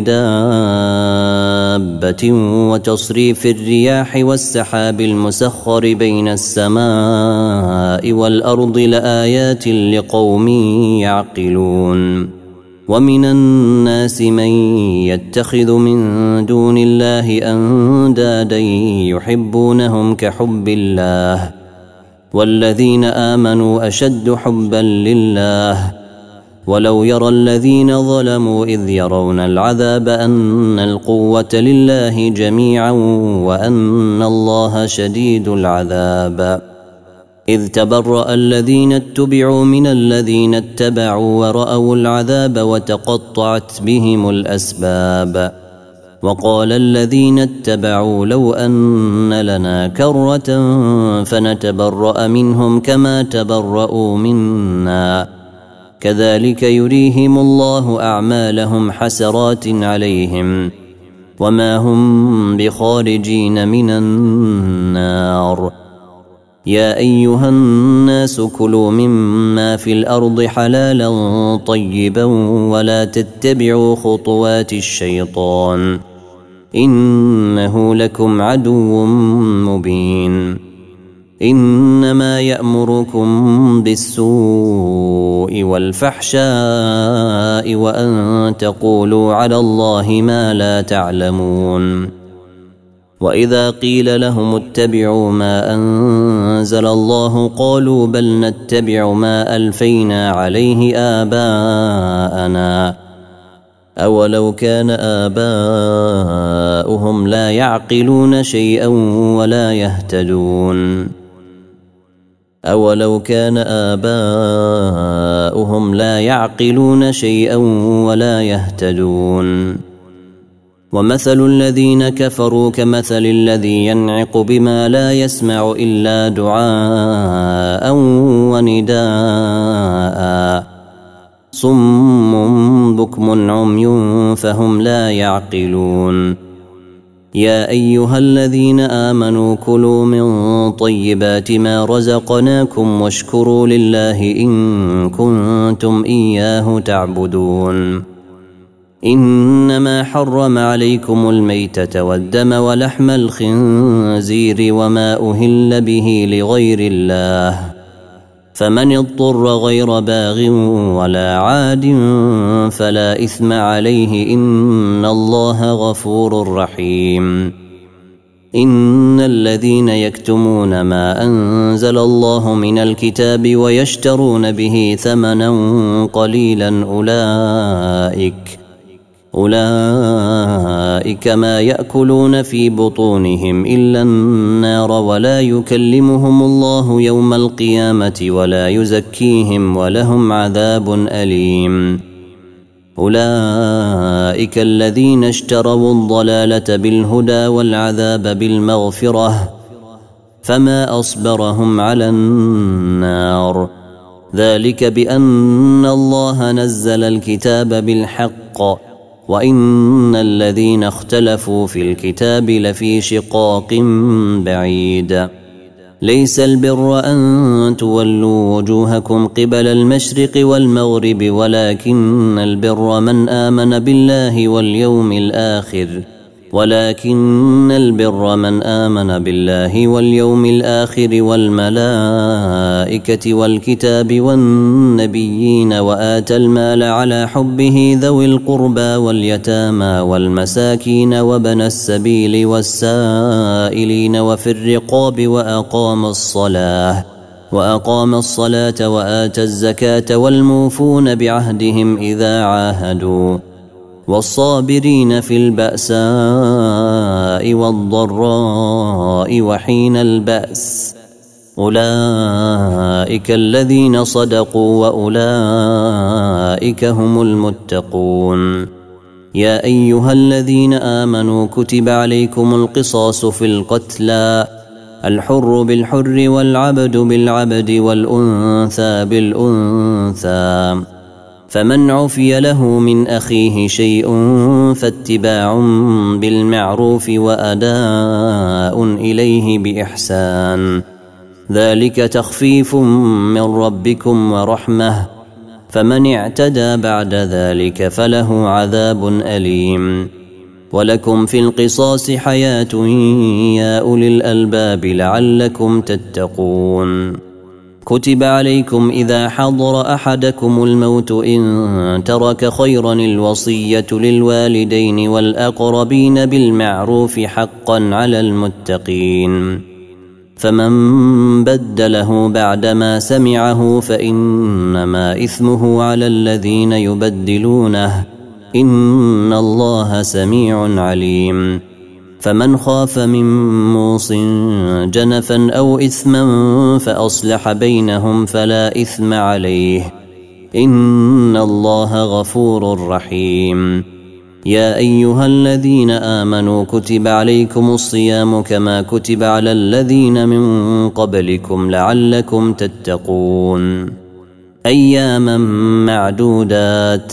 دابة وتصريف الرياح والسحاب المسخر بين السماء والأرض لآيات لقوم يعقلون. ومن الناس من يتخذ من دون الله أندادا يحبونهم كحب الله والذين آمنوا أشد حبا لله ولو يرى الذين ظلموا إذ يرون العذاب أن القوة لله جميعا وأن الله شديد العذاب. إذ تبرأ الذين اتبعوا من الذين اتبعوا ورأوا العذاب وتقطعت بهم الأسباب. وقال الذين اتبعوا لو أن لنا كرة فنتبرأ منهم كما تبرأوا منا كذلك يريهم الله أعمالهم حسرات عليهم وما هم بخارجين من النار. يا أيها الناس كلوا مما في الأرض حلالا طيبا ولا تتبعوا خطوات الشيطان إنه لكم عدو مبين. إنما يأمركم بالسوء والفحشاء وأن تقولوا على الله ما لا تعلمون. وإذا قيل لهم اتبعوا ما أنزل الله قالوا بل نتبع ما ألفينا عليه آباءنا أولو كان آباؤهم لا يعقلون شيئا ولا يهتدون أولو كان آباؤهم لا يعقلون شيئا ولا يهتدون. ومثل الذين كفروا كمثل الذي ينعق بما لا يسمع إلا دعاء ونداء صم بكم عمي فهم لا يعقلون. يا أيها الذين آمنوا كلوا من طيبات ما رزقناكم واشكروا لله إن كنتم إياه تعبدون. إنما حرم عليكم الميتة والدم ولحم الخنزير وما أهل به لغير الله فمن اضطر غير باغ ولا عاد فلا إثم عليه إن الله غفور رحيم. إن الذين يكتمون ما أنزل الله من الكتاب ويشترون به ثمنا قليلا أولئك أولئك ما يأكلون في بطونهم إلا النار ولا يكلمهم الله يوم القيامة ولا يزكيهم ولهم عذاب أليم. أولئك الذين اشتروا الضلالة بالهدى والعذاب بالمغفرة فما أصبرهم على النار ذلك بأن الله نزل الكتاب بالحق وإن الذين اختلفوا في الكتاب لفي شقاق بعيد. ليس البر أن تولوا وجوهكم قبل المشرق والمغرب ولكن البر من آمن بالله واليوم الآخر ولكن البر من آمن بالله واليوم الآخر والملائكة والكتاب والنبيين وآتى المال على حبه ذوي القربى واليتامى والمساكين وابن السبيل والسائلين وفي الرقاب وأقام الصلاة وأقام الصلاة وآتى الزكاة والموفون بعهدهم إذا عاهدوا والصابرين في البأساء والضراء وحين البأس أولئك الذين صدقوا وأولئك هم المتقون. يا أيها الذين آمنوا كتب عليكم القصاص في القتلى الحر بالحر والعبد بالعبد والأنثى بالأنثى فمن عفي له من أخيه شيء فاتباع بالمعروف وأداء إليه بإحسان ذلك تخفيف من ربكم ورحمة فمن اعتدى بعد ذلك فله عذاب أليم. ولكم في القصاص حياة يا أولي الألباب لعلكم تتقون. كتب عليكم إذا حضر أحدكم الموت إن ترك خيرا الوصية للوالدين والأقربين بالمعروف حقا على المتقين فمن بدله بعدما سمعه فإنما إثمه على الذين يبدلونه إن الله سميع عليم. فمن خاف من موص جنفا أو إثما فأصلح بينهم فلا إثم عليه إن الله غفور رحيم. يا أيها الذين آمنوا كتب عليكم الصيام كما كتب على الذين من قبلكم لعلكم تتقون. أياما معدودات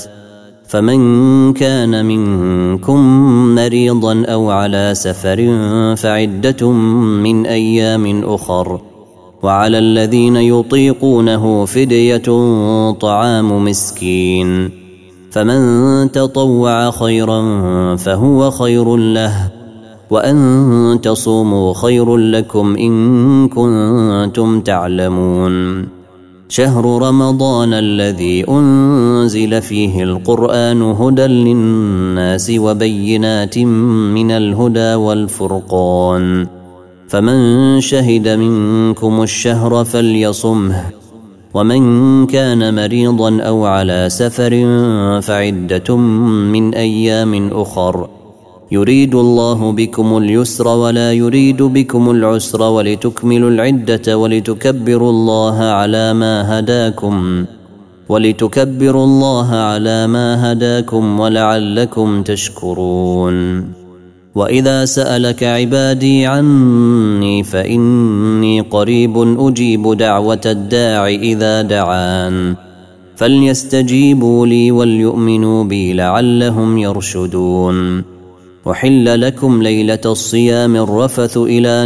فمن كان منكم مريضا أو على سفر فعدة من أيام أخر وعلى الذين يطيقونه فدية طعام مسكين فمن تطوع خيرا فهو خير له وأن تصوموا خير لكم إن كنتم تعلمون. شهر رمضان الذي أنزل فيه القرآن هدى للناس وبينات من الهدى والفرقان فمن شهد منكم الشهر فليصمه ومن كان مريضا أو على سفر فعدة من أيام أخر يريد الله بكم اليسر ولا يريد بكم العسر ولتكملوا العدة ولتكبروا الله على ما هداكم ولتكبروا الله على ما هداكم ولعلكم تشكرون. وإذا سألك عبادي عني فإني قريب أجيب دعوة الداع إذا دعان فليستجيبوا لي وليؤمنوا بي لعلهم يرشدون. وحل لكم ليلة الصيام الرفث إلى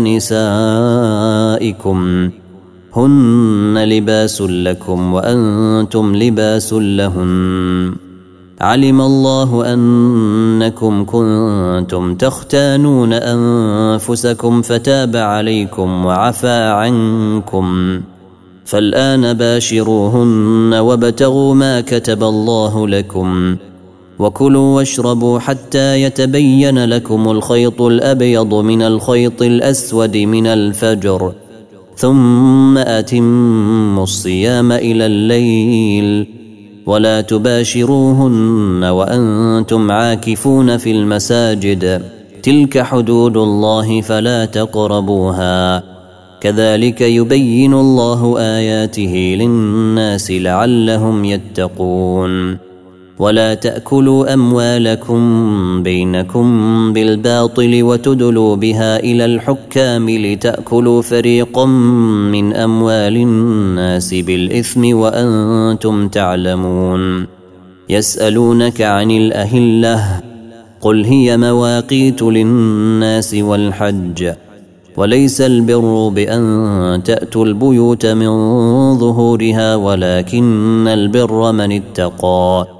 نسائكم هن لباس لكم وأنتم لباس لهن علم الله أنكم كنتم تختانون أنفسكم فتاب عليكم وعفى عنكم فالآن باشروهن وابتغوا ما كتب الله لكم وكلوا واشربوا حتى يتبين لكم الخيط الأبيض من الخيط الأسود من الفجر ثم أتموا الصيام إلى الليل ولا تباشروهن وأنتم عاكفون في المساجد تلك حدود الله فلا تقربوها كذلك يبين الله آياته للناس لعلهم يتقون. ولا تأكلوا أموالكم بينكم بالباطل وتدلوا بها إلى الحكام لتأكلوا فريقا من أموال الناس بالإثم وأنتم تعلمون. يسألونك عن الأهلة قل هي مواقيت للناس والحج وليس البر بأن تأتوا البيوت من ظهورها ولكن البر من اتقى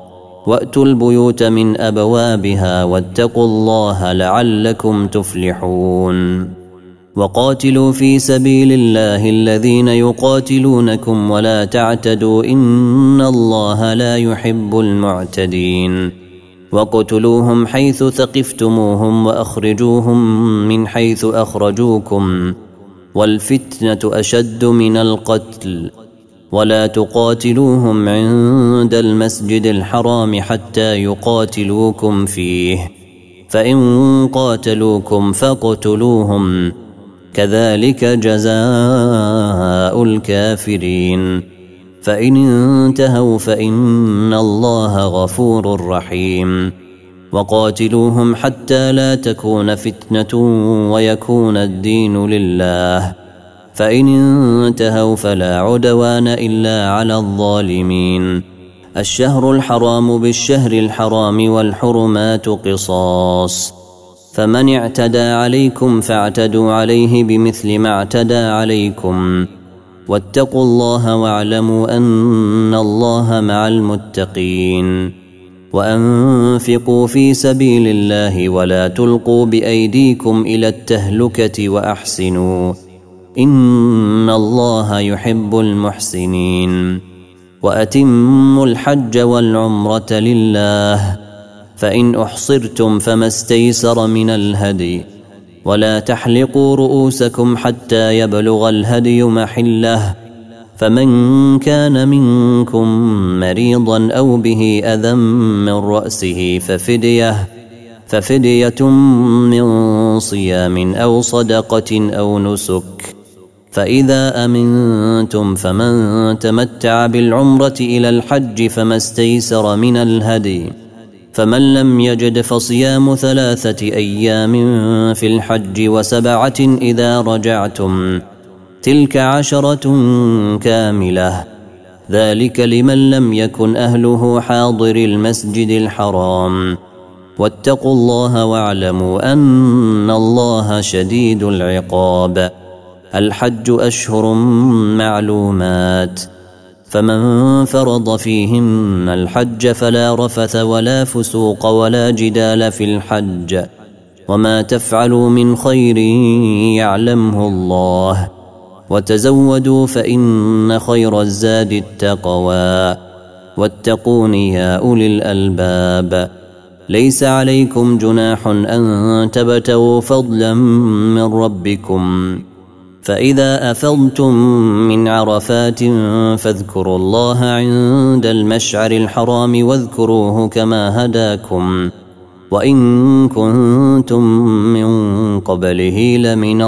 وأتوا البيوت من أبوابها واتقوا الله لعلكم تفلحون وقاتلوا في سبيل الله الذين يقاتلونكم ولا تعتدوا إن الله لا يحب المعتدين وقتلوهم حيث ثقفتموهم وأخرجوهم من حيث أخرجوكم والفتنة أشد من القتل ولا تقاتلوهم عند المسجد الحرام حتى يقاتلوكم فيه فإن قاتلوكم فاقتلوهم كذلك جزاء الكافرين فإن انتهوا فإن الله غفور رحيم وقاتلوهم حتى لا تكون فتنة ويكون الدين لله فإن انتهوا فلا عدوان إلا على الظالمين الشهر الحرام بالشهر الحرام والحرمات قصاص فمن اعتدى عليكم فاعتدوا عليه بمثل ما اعتدى عليكم واتقوا الله واعلموا أن الله مع المتقين وأنفقوا في سبيل الله ولا تلقوا بأيديكم إلى التهلكة وأحسنوا إن الله يحب المحسنين وأتموا الحج والعمرة لله فإن أحصرتم فما استيسر من الهدي ولا تحلقوا رؤوسكم حتى يبلغ الهدي محله فمن كان منكم مريضا أو به أذى من رأسه ففدية ففدية من صيام أو صدقة أو نسك فإذا أمنتم فمن تمتع بالعمرة إلى الحج فما استيسر من الهدي فمن لم يجد فصيام ثلاثة أيام في الحج وسبعة إذا رجعتم تلك عشرة كاملة ذلك لمن لم يكن أهله حاضر المسجد الحرام واتقوا الله واعلموا أن الله شديد العقاب الحج أشهر معلومات فمن فرض فيهن الحج فلا رفث ولا فسوق ولا جدال في الحج وما تفعلوا من خير يعلمه الله وتزودوا فإن خير الزاد التقوى واتقون يا أولي الألباب ليس عليكم جناح أن تبتغوا فضلا من ربكم فإذا أفضتم من عرفات فاذكروا الله عند المشعر الحرام واذكروه كما هداكم وإن كنتم من قبله لمن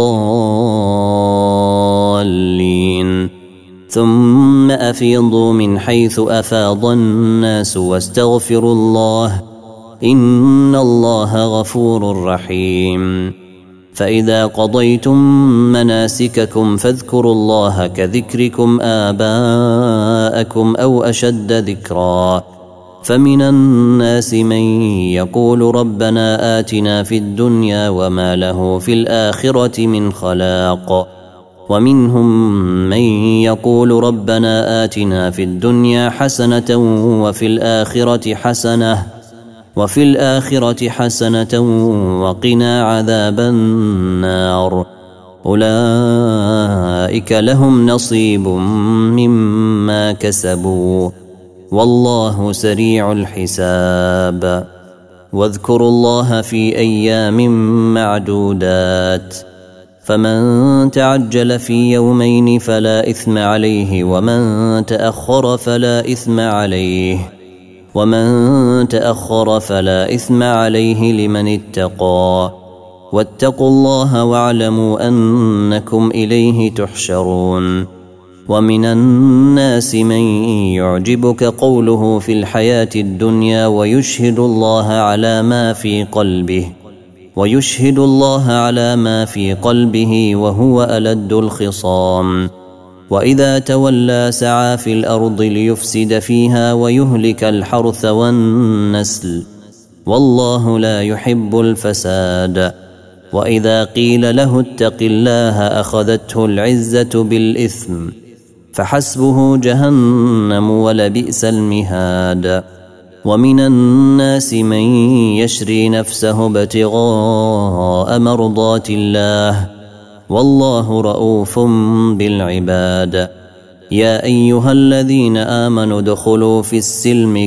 الضالين ثم أفيضوا من حيث أفاض الناس واستغفروا الله إن الله غفور رحيم فإذا قضيتم مناسككم فاذكروا الله كذكركم آباءكم أو أشد ذكرا فمن الناس من يقول ربنا آتنا في الدنيا وما له في الآخرة من خلاق ومنهم من يقول ربنا آتنا في الدنيا حسنة وفي الآخرة حسنة وفي الآخرة حسنة وقنا عذاب النار أولئك لهم نصيب مما كسبوا والله سريع الحساب واذكروا الله في أيام معدودات فمن تعجل في يومين فلا إثم عليه ومن تأخر فلا إثم عليه ومن تأخر فلا إثم عليه لمن اتقى واتقوا الله واعلموا أنكم إليه تحشرون ومن الناس من يعجبك قوله في الحياة الدنيا ويشهد الله على ما في قلبه ويشهد الله على ما في قلبه وهو ألد الخصام وإذا تولى سعى في الأرض ليفسد فيها ويهلك الحرث والنسل والله لا يحب الفساد وإذا قيل له اتق الله أخذته العزة بالإثم فحسبه جهنم ولبئس المهاد ومن الناس من يشري نفسه ابتغاء مرضات الله والله رؤوف بالعباد. يا أيها الذين آمنوا ادخلوا في السلم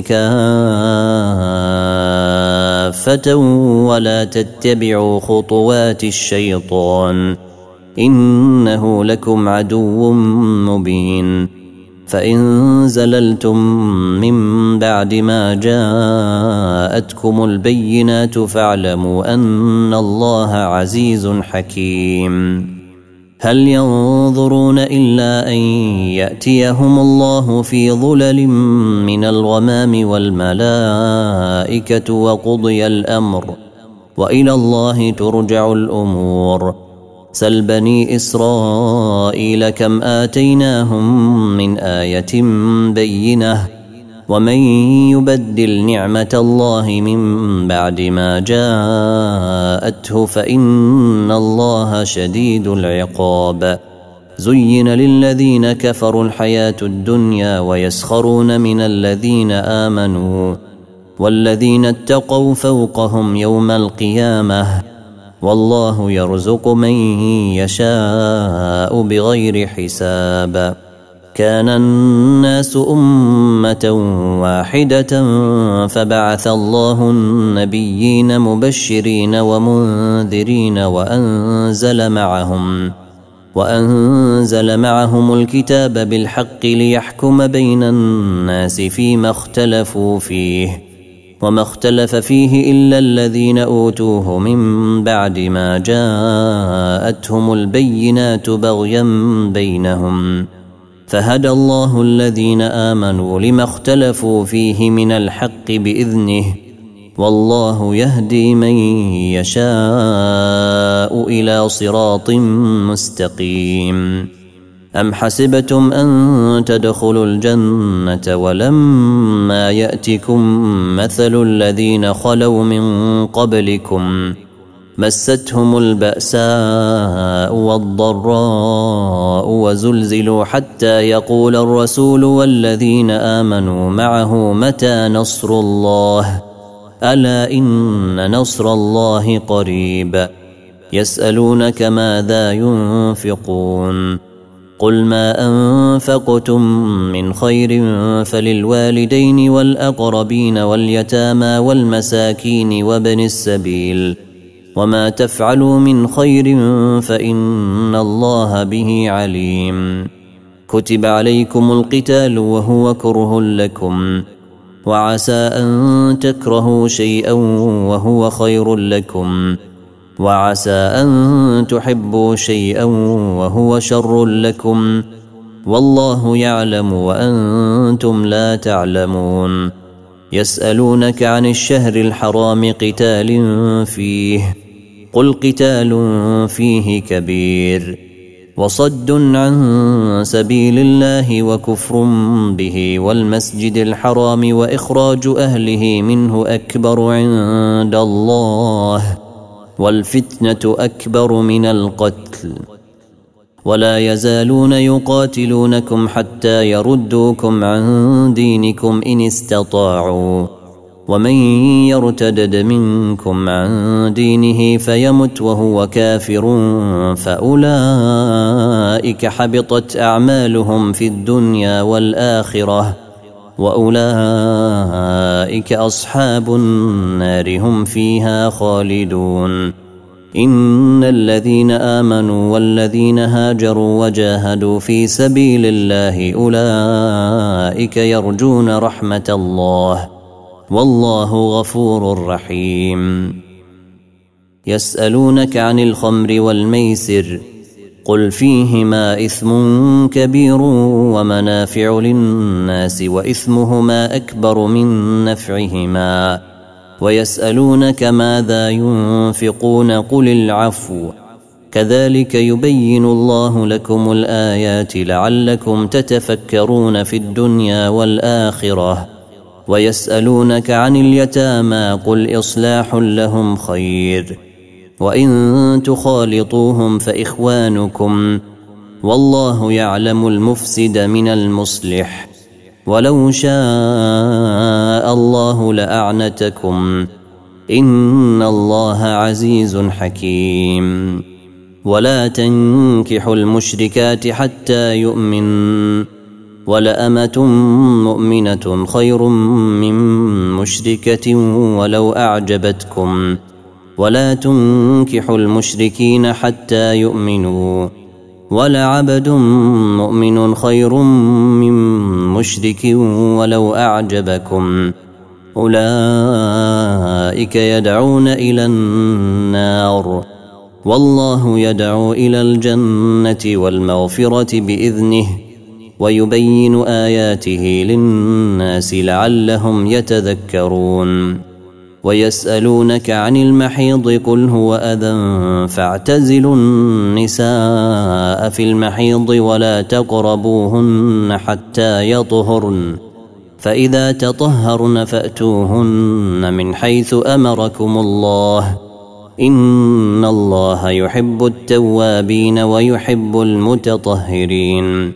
كافة ولا تتبعوا خطوات الشيطان إنه لكم عدو مبين. فإن زللتم من بعد ما جاءتكم البينات فاعلموا أن الله عزيز حكيم. هل ينظرون إلا أن يأتيهم الله في ظلل من الغمام والملائكة وقضي الأمر وإلى الله ترجع الأمور. سل بني إسرائيل كم آتيناهم من آية بينة ومن يبدل نعمة الله من بعد ما جاءته فإن الله شديد العقاب. زين للذين كفروا الحياة الدنيا ويسخرون من الذين آمنوا والذين اتقوا فوقهم يوم القيامة والله يرزق من يشاء بغير حساب. كان الناس أمة واحدة فبعث الله النبيين مبشرين ومنذرين وأنزل معهم وأنزل معهم الكتاب بالحق ليحكم بين الناس فيما اختلفوا فيه وما اختلف فيه إلا الذين أوتوه من بعد ما جاءتهم البينات بغيا بينهم فهدى الله الذين آمنوا لما اختلفوا فيه من الحق بإذنه والله يهدي من يشاء إلى صراط مستقيم. أم حسبتم أن تدخلوا الجنة ولما يأتكم مثل الذين خلوا من قبلكم مستهم البأساء والضراء وزلزلوا حتى يقول الرسول والذين آمنوا معه متى نصر الله ألا إن نصر الله قريب. يسألونك ماذا ينفقون قل ما أنفقتم من خير فللوالدين والأقربين واليتامى والمساكين وابن السبيل وما تفعلوا من خير فإن الله به عليم. كتب عليكم القتال وهو كره لكم وعسى أن تكرهوا شيئا وهو خير لكم وعسى أن تحبوا شيئا وهو شر لكم والله يعلم وأنتم لا تعلمون. يسألونك عن الشهر الحرام قتال فيه قل قتال فيه كبير وصد عن سبيل الله وكفر به والمسجد الحرام وإخراج أهله منه أكبر عند الله والفتنة أكبر من القتل ولا يزالون يقاتلونكم حتى يردوكم عن دينكم إن استطاعوا ومن يرتدد منكم عن دينه فيمت وهو كافر فأولئك حبطت أعمالهم في الدنيا والآخرة وأولئك أصحاب النار هم فيها خالدون. إن الذين آمنوا والذين هاجروا وجاهدوا في سبيل الله أولئك يرجون رحمة الله والله غفور رحيم. يسألونك عن الخمر والميسر قل فيهما إثم كبير ومنافع للناس وإثمهما أكبر من نفعهما ويسألونك ماذا ينفقون قل العفو كذلك يبين الله لكم الآيات لعلكم تتفكرون في الدنيا والآخرة. ويسألونك عن اليتامى قل إصلاح لهم خير وإن تخالطوهم فإخوانكم والله يعلم المفسد من المصلح ولو شاء الله لأعنتكم إن الله عزيز حكيم ولا تنكحوا المشركات حتى يؤمن ولأمة مؤمنة خير من مشركة ولو أعجبتكم ولا تنكحوا المشركين حتى يؤمنوا ولعبد مؤمن خير من مشرك ولو أعجبكم أولئك يدعون إلى النار والله يدعو إلى الجنة والمغفرة بإذنه ويبين آياته للناس لعلهم يتذكرون ويسألونك عن المحيض قل هو أذى فاعتزلوا النساء في المحيض ولا تقربوهن حتى يطهرن فإذا تطهرن فأتوهن من حيث أمركم الله إن الله يحب التوابين ويحب المتطهرين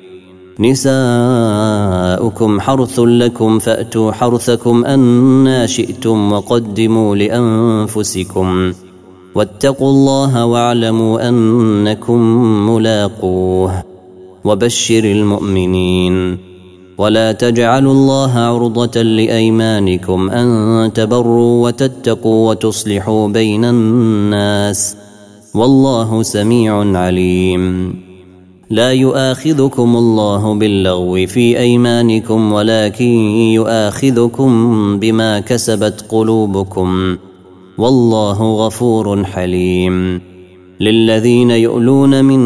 نساؤكم حرث لكم فأتوا حرثكم أنى شئتم وقدموا لأنفسكم واتقوا الله واعلموا أنكم ملاقوه وبشر المؤمنين ولا تجعلوا الله عرضة لأيمانكم أن تبروا وتتقوا وتصلحوا بين الناس والله سميع عليم لا يؤاخذكم الله باللغو في أيمانكم ولكن يؤاخذكم بما كسبت قلوبكم والله غفور حليم للذين يؤلون من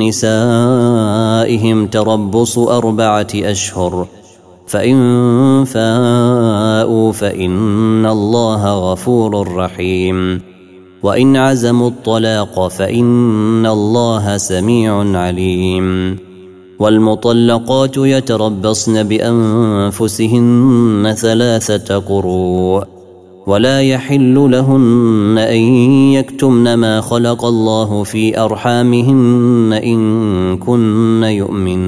نسائهم تربص أربعة أشهر فإن فاءوا فإن الله غفور رحيم وإن عزموا الطلاق فإن الله سميع عليم والمطلقات يتربصن بأنفسهن ثلاثة قروء ولا يحل لهن أن يكتمن ما خلق الله في أرحامهن إن كن يؤمن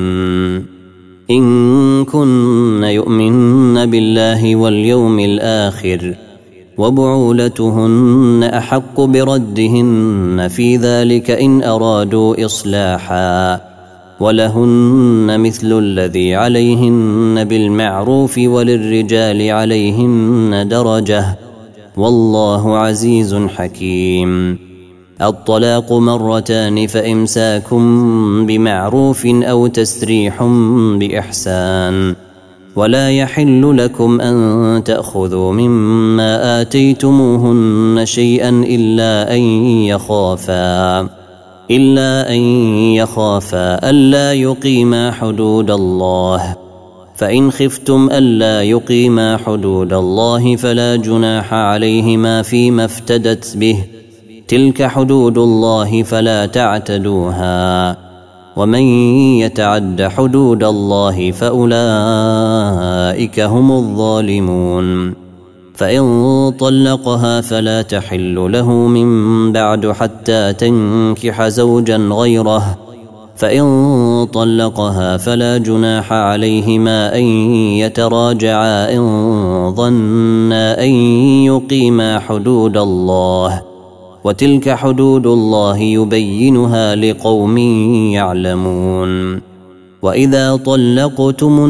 إن كن يؤمن بالله واليوم الآخر وبعولتهن أحق بردهن في ذلك إن أرادوا إصلاحا ولهن مثل الذي عليهن بالمعروف وللرجال عليهن درجة والله عزيز حكيم الطلاق مرتان فإمساكم بمعروف أو تسريح بإحسان ولا يحل لكم أن تأخذوا مما آتيتموهن شيئا إلا أن يخافا إلا أن يخافا ألا يقيما حدود الله فإن خفتم ألا يقيما حدود الله فلا جناح عليهما فيما افتدت به تلك حدود الله فلا تعتدوها ومن يتعد حدود الله فأولئك هم الظالمون فإن طلقها فلا تحل له من بعد حتى تنكح زوجا غيره فإن طلقها فلا جناح عليهما أن يتراجعا إن ظنا أن يقيما حدود الله وتلك حدود الله يبينها لقوم يعلمون وإذا طلقتم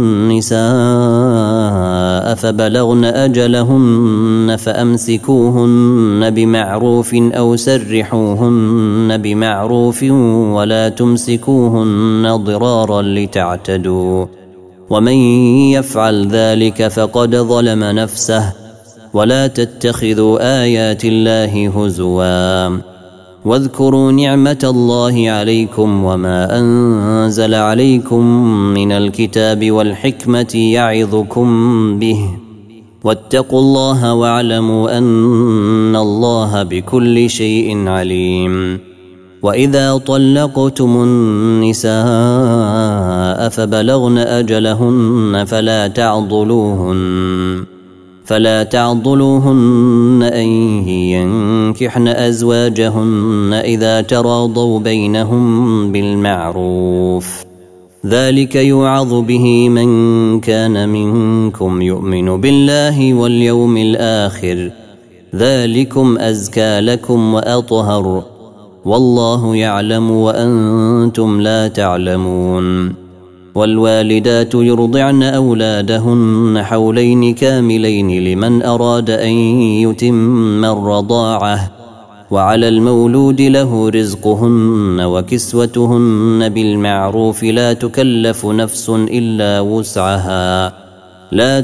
النساء فبلغن أجلهن فأمسكوهن بمعروف أو سرحوهن بمعروف ولا تمسكوهن ضرارا لتعتدوا ومن يفعل ذلك فقد ظلم نفسه ولا تتخذوا آيات الله هزوا واذكروا نعمة الله عليكم وما أنزل عليكم من الكتاب والحكمة يعظكم به واتقوا الله واعلموا أن الله بكل شيء عليم وإذا طلقتم النساء فبلغن أجلهن فلا تعضلوهن فلا تعضلوهن أن ينكحن أزواجهن إذا تراضوا بينهم بالمعروف ذلك يوعظ به من كان منكم يؤمن بالله واليوم الآخر ذلكم أزكى لكم وأطهر والله يعلم وأنتم لا تعلمون. والوالدات يرضعن أولادهن حولين كاملين لمن أراد أن يتم الرضاعة وعلى المولود له رزقهن وكسوتهن بالمعروف لا تكلف نفس إلا وسعها لا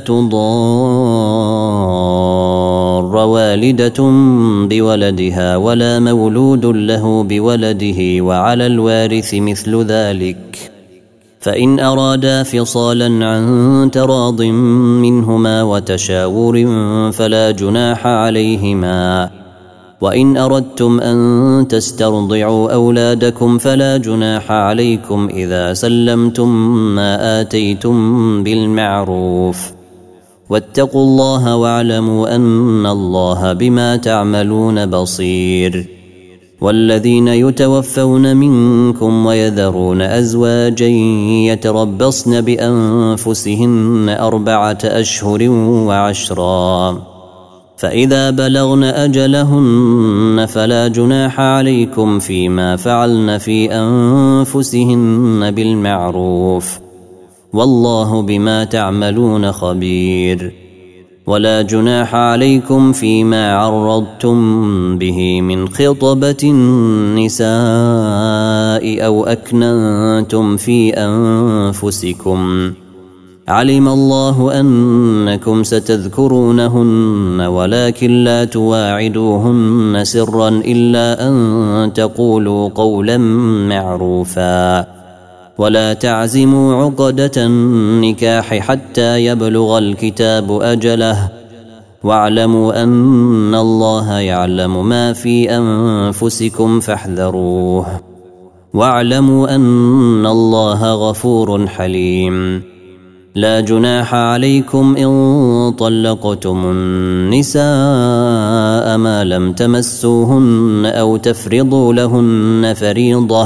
تضار والدة بولدها ولا مولود له بولده وعلى الوارث مثل ذلك فإن أرادا فصالا عن تراض منهما وتشاور فلا جناح عليهما. وإن أردتم أن تسترضعوا أولادكم فلا جناح عليكم إذا سلمتم ما آتيتم بالمعروف واتقوا الله واعلموا أن الله بما تعملون بصير. والذين يتوفون منكم ويذرون أزواجا يتربصن بأنفسهن أربعة أشهر وعشرا فإذا بلغن أجلهن فلا جناح عليكم فيما فعلن في أنفسهن بالمعروف والله بما تعملون خبير. ولا جناح عليكم فيما عرضتم به من خطبة النساء أو أكننتم في أنفسكم علم الله أنكم ستذكرونهن ولكن لا تواعدوهن سرا إلا أن تقولوا قولا معروفا ولا تعزموا عقدة النكاح حتى يبلغ الكتاب أجله واعلموا أن الله يعلم ما في أنفسكم فاحذروه واعلموا أن الله غفور حليم. لا جناح عليكم إن طلقتم النساء ما لم تمسوهن أو تفرضوا لهن فريضة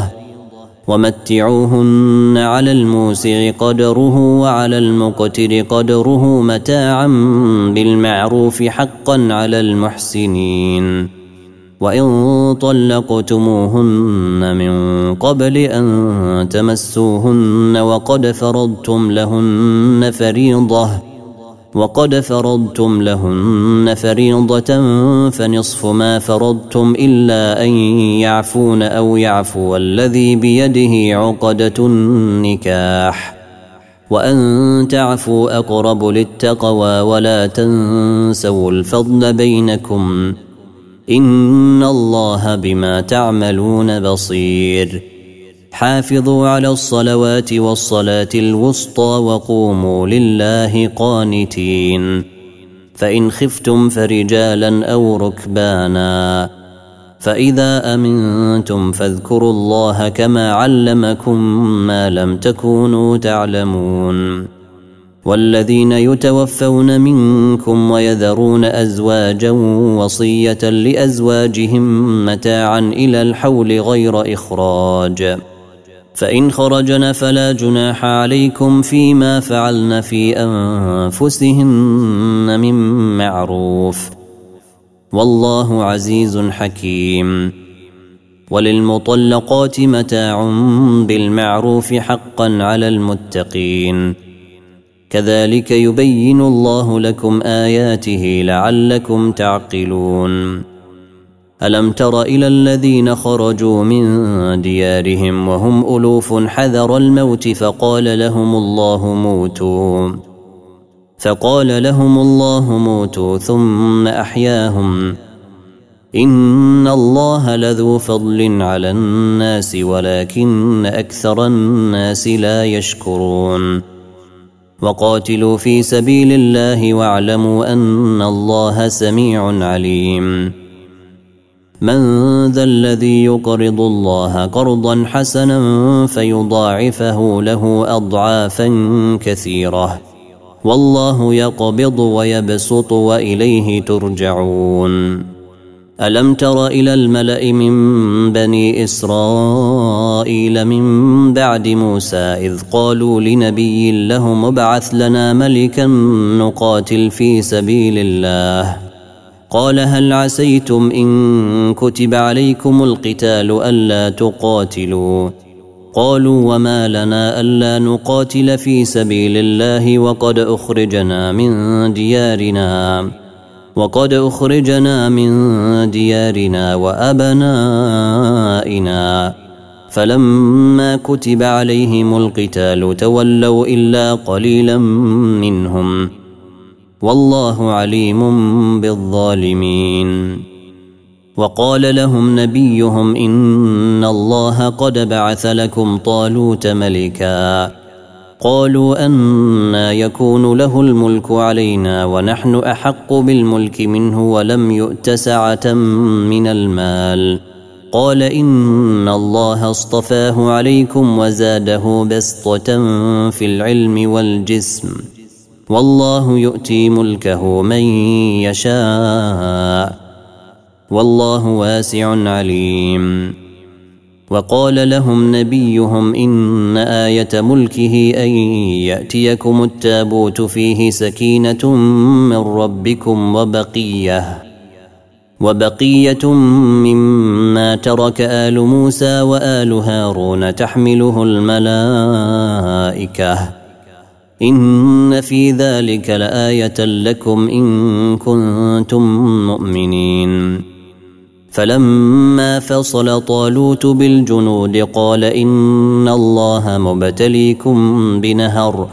ومتعوهن على الموسع قدره وعلى المقتر قدره متاعا بالمعروف حقا على المحسنين. وإن طلقتموهن من قبل أن تمسوهن وقد فرضتم لهن فريضة وقد فرضتم لهن فريضة فنصف ما فرضتم إلا أن يعفون أو يعفو الذي بيده عقدة النكاح وأن تعفوا أقرب للتقوى ولا تنسوا الفضل بينكم إن الله بما تعملون بصير. حافظوا على الصلوات والصلاة الوسطى وقوموا لله قانتين. فإن خفتم فرجالا أو ركبانا فإذا أمنتم فاذكروا الله كما علمكم ما لم تكونوا تعلمون. والذين يتوفون منكم ويذرون أزواجا وصية لأزواجهم متاعا إلى الحول غير إخراج فإن خرجن فلا جناح عليكم فيما فعلن في أنفسهن من معروف والله عزيز حكيم. وللمطلقات متاع بالمعروف حقا على المتقين كذلك يبين الله لكم آياته لعلكم تعقلون. ألم تر إلى الذين خرجوا من ديارهم وهم ألوف حذر الموت فقال لهم الله موتوا فقال لهم الله موتوا ثم أحياهم إن الله لذو فضل على الناس ولكن أكثر الناس لا يشكرون. وقاتلوا في سبيل الله واعلموا أن الله سميع عليم. من ذا الذي يقرض الله قرضا حسنا فيضاعفه له أضعافا كثيرة والله يقبض ويبسط وإليه ترجعون. ألم تر إلى الملأ من بني إسرائيل من بعد موسى إذ قالوا لنبي لهم ابعث لنا ملكا نقاتل في سبيل الله قال هل عسيتم إن كتب عليكم القتال ألا تقاتلوا قالوا وما لنا ألا نقاتل في سبيل الله وقد أخرجنا من ديارنا وقد أخرجنا من ديارنا وأبنائنا فلما كتب عليهم القتال تولوا إلا قليلا منهم والله عليم بالظالمين وقال لهم نبيهم إن الله قد بعث لكم طالوت ملكا قالوا أنى يكون له الملك علينا ونحن أحق بالملك منه ولم يؤت سعة من المال قال إن الله اصطفاه عليكم وزاده بسطة في العلم والجسم والله يؤتي ملكه من يشاء والله واسع عليم وقال لهم نبيهم إن آية ملكه أن يأتيكم التابوت فيه سكينة من ربكم وبقية وبقية مما ترك آل موسى وآل هارون تحمله الملائكة إن في ذلك لآية لكم إن كنتم مؤمنين فلما فصل طالوت بالجنود قال إن الله مبتليكم بنهر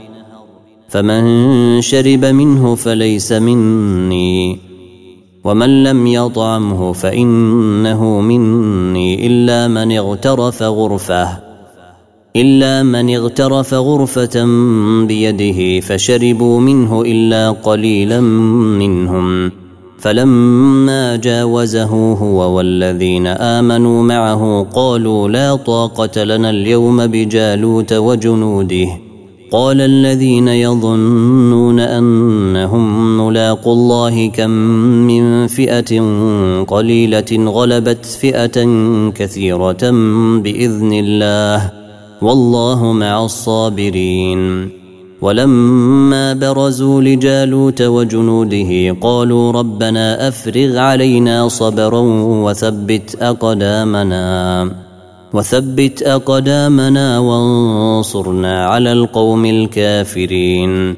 فمن شرب منه فليس مني ومن لم يطعمه فإنه مني إلا من اغترف غرفة إلا من اغترف غرفة بيده فشربوا منه إلا قليلا منهم فلما جاوزه هو والذين آمنوا معه قالوا لا طاقة لنا اليوم بجالوت وجنوده قال الذين يظنون أنهم ملاقوا الله كم من فئة قليلة غلبت فئة كثيرة بإذن الله والله مع الصابرين ولما برزوا لجالوت وجنوده قالوا ربنا أفرغ علينا صبرا وثبت أقدامنا وثبت أقدامنا وانصرنا على القوم الكافرين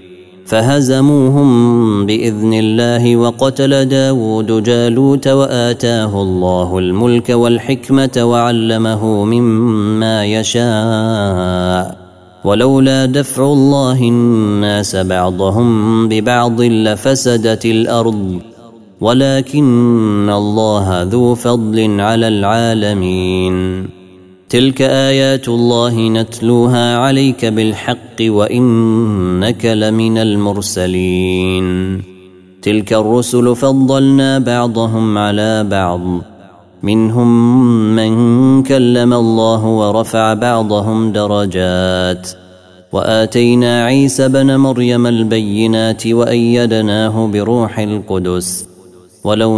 فهزموهم بإذن الله وقتل داود جالوت وآتاه الله الملك والحكمة وعلمه مما يشاء ولولا دفع الله الناس بعضهم ببعض لفسدت الأرض ولكن الله ذو فضل على العالمين تلك آيات الله نتلوها عليك بالحق وإنك لمن المرسلين تلك الرسل فضلنا بعضهم على بعض منهم من كلم الله ورفع بعضهم درجات وآتينا عيسى بن مريم البينات وأيدناه بروح القدس ولو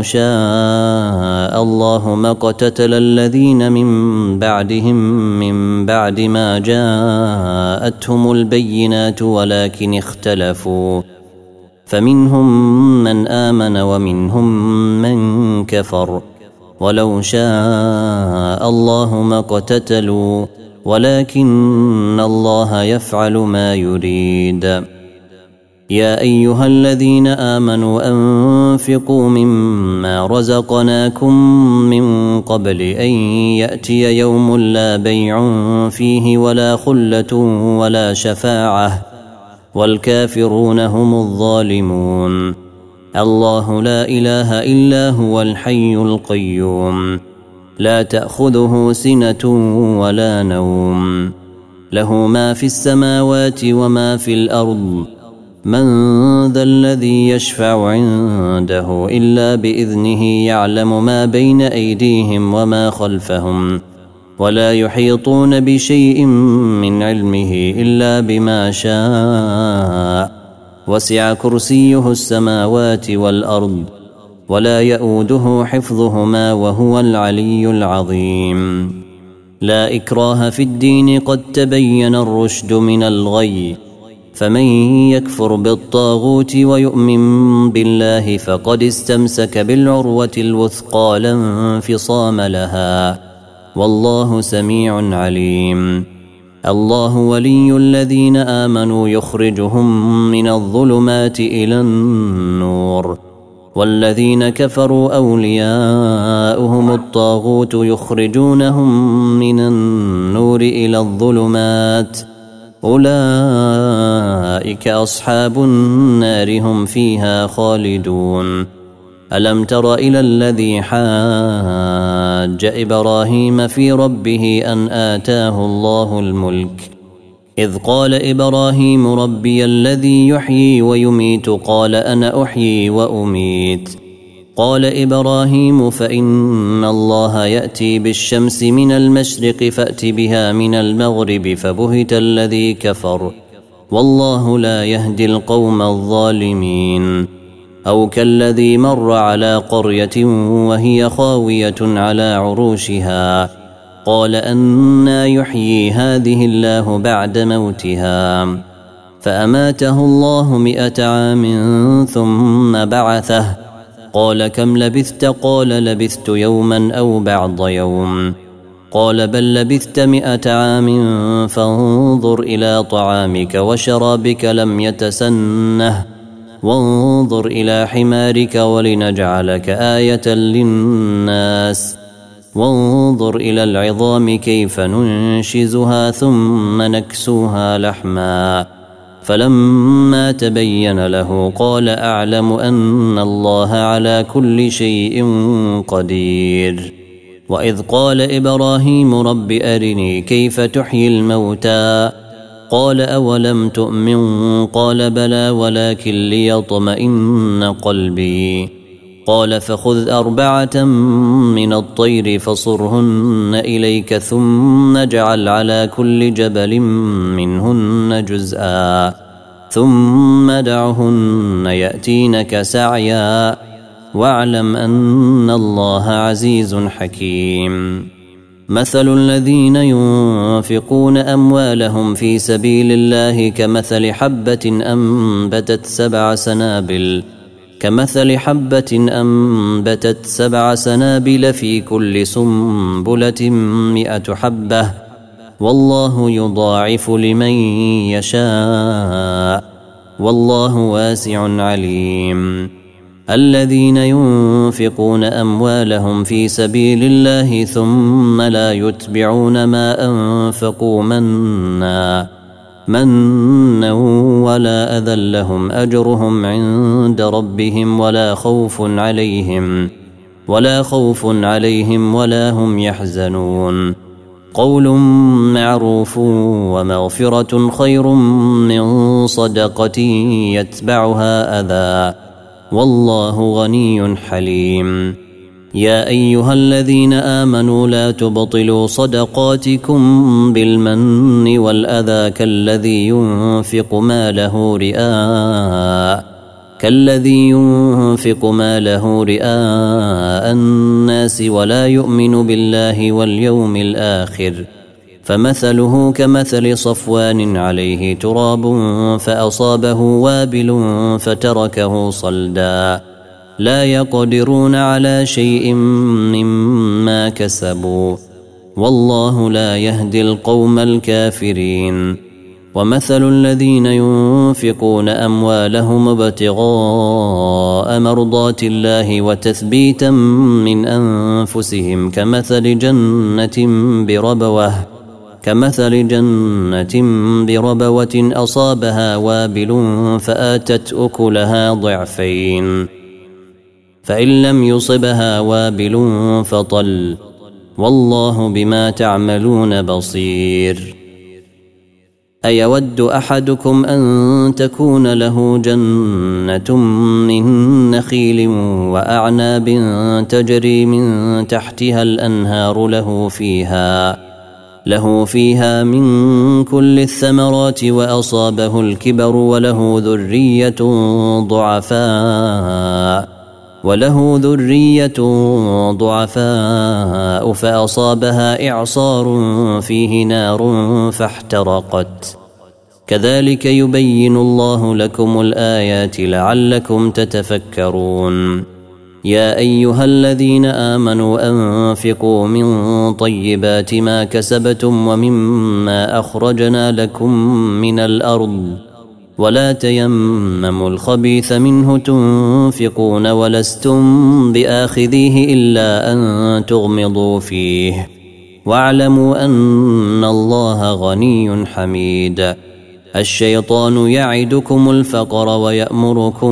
شاء الله ما اقتتل الذين من بعدهم من بعد ما جاءتهم البينات ولكن اختلفوا فمنهم من آمن ومنهم من كفر ولو شاء الله ما اقتتلوا ولكن الله يفعل ما يريد يا أيها الذين آمنوا أنفقوا مما رزقناكم من قبل أن يأتي يوم لا بيع فيه ولا خلة ولا شفاعة والكافرون هم الظالمون الله لا إله إلا هو الحي القيوم لا تأخذه سنة ولا نوم له ما في السماوات وما في الأرض من ذا الذي يشفع عنده إلا بإذنه يعلم ما بين أيديهم وما خلفهم ولا يحيطون بشيء من علمه إلا بما شاء وسع كرسيه السماوات والأرض ولا يؤوده حفظهما وهو العلي العظيم. لا إكراه في الدين قد تبين الرشد من الغي، فمن يكفر بالطاغوت ويؤمن بالله فقد استمسك بالعروة الوثقى لا انفصام لها، والله سميع عليم. الله ولي الذين آمنوا يخرجهم من الظلمات إلى النور، والذين كفروا أولياؤهم الطاغوت يخرجونهم من النور إلى الظلمات، أولئك أصحاب النار هم فيها خالدون. ألم تر إلى الذي حاج إبراهيم في ربه أن آتاه الله الملك، إذ قال إبراهيم ربي الذي يحيي ويميت قال أنا أحيي وأميت، قال إبراهيم فإن الله يأتي بالشمس من المشرق فأت بها من المغرب، فبهت الذي كفر والله لا يهدي القوم الظالمين. أو كالذي مر على قرية وهي خاوية على عروشها، قال أنى يحيي هذه الله بعد موتها، فأماته الله مئة عام ثم بعثه، قال كم لبثت؟ قال لبثت يوما أو بعض يوم، قال بل لبثت مئة عام فانظر إلى طعامك وشرابك لم يتسنه، وانظر إلى حمارك ولنجعلك آية للناس، وانظر إلى العظام كيف ننشزها ثم نكسوها لحما، فلما تبين له قال أعلم أن الله على كل شيء قدير. وإذ قال إبراهيم رب أرني كيف تحيي الموتى، قال أولم تؤمن؟ قال بلى ولكن ليطمئن قلبي، قال فخذ أربعة من الطير فصرهن إليك ثم اجعل على كل جبل منهن جزءا ثم دعهن يأتينك سعيا، واعلم أن الله عزيز حكيم. مثل الذين ينفقون أموالهم في سبيل الله كمثل حبة أنبتت سبع سنابل كمثل حبة أنبتت سبع سنابل في كل سنبلة مئة حبة، والله يضاعف لمن يشاء، والله واسع عليم. الذين ينفقون أموالهم في سبيل الله ثم لا يتبعون ما أنفقوا منا منا ولا أذى لهم أجرهم عند ربهم ولا خوف عليهم ولا خوف عليهم ولا هم يحزنون. قول معروف ومغفرة خير من صدقة يتبعها أذى، والله غني حليم. يا أيها الذين آمنوا لا تبطلوا صدقاتكم بالمن والأذى كالذي ينفق ماله رئاء كالذي ينفق ماله رئاء الناس ولا يؤمن بالله واليوم الآخر، فمثله كمثل صفوان عليه تراب فأصابه وابل فتركه صلدا، لا يقدرون على شيء مما كسبوا، والله لا يهدي القوم الكافرين. ومثل الذين ينفقون أموالهم ابتغاء مرضات الله وتثبيتا من أنفسهم كمثل جنة بربوة كمثل جنة بربوة أصابها وابل فآتت أكلها ضعفين، فإن لم يصبها وابل فطل، والله بما تعملون بصير. أيود أحدكم أن تكون له جنة من نخيل وأعناب تجري من تحتها الأنهار له فيها له فيها من كل الثمرات وأصابه الكبر وله ذرية ضعفاء وله ذرية ضعفاء فأصابها إعصار فيه نار فاحترقت كذلك يبين الله لكم الآيات لعلكم تتفكرون يا أيها الذين آمنوا أنفقوا من طيبات ما كسبتم ومما أخرجنا لكم من الأرض ولا تيمموا الخبيث منه تنفقون ولستم بآخذيه إلا أن تغمضوا فيه واعلموا أن الله غني حميد الشيطان يعدكم الفقر ويأمركم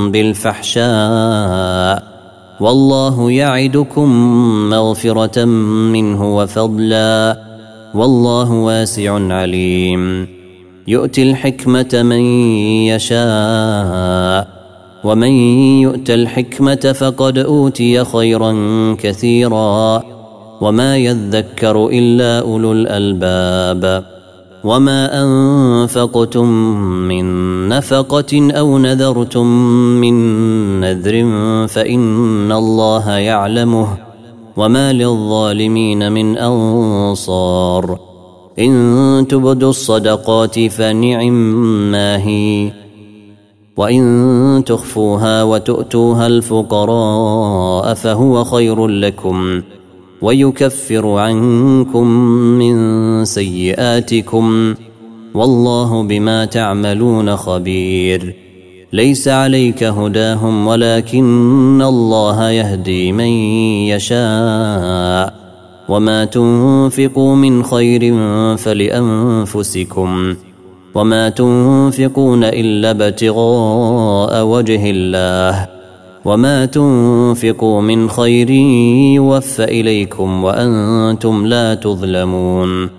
بالفحشاء والله يعدكم مغفرة منه وفضلا والله واسع عليم يؤتي الحكمة من يشاء ومن يؤت الحكمة فقد أوتي خيرا كثيرا وما يذكر إلا أولو الألباب وما أنفقتم من نفقة أو نذرتم من نذر فإن الله يعلمه وما للظالمين من أنصار إن تبدوا الصدقات فنعم ما هي وإن تخفوها وتؤتوها الفقراء فهو خير لكم ويكفر عنكم من سيئاتكم والله بما تعملون خبير ليس عليك هداهم ولكن الله يهدي من يشاء وما تنفقوا من خير فلأنفسكم وما تنفقون إلا ابتغاء وجه الله وما تنفقوا من خير يوفى إليكم وأنتم لا تظلمون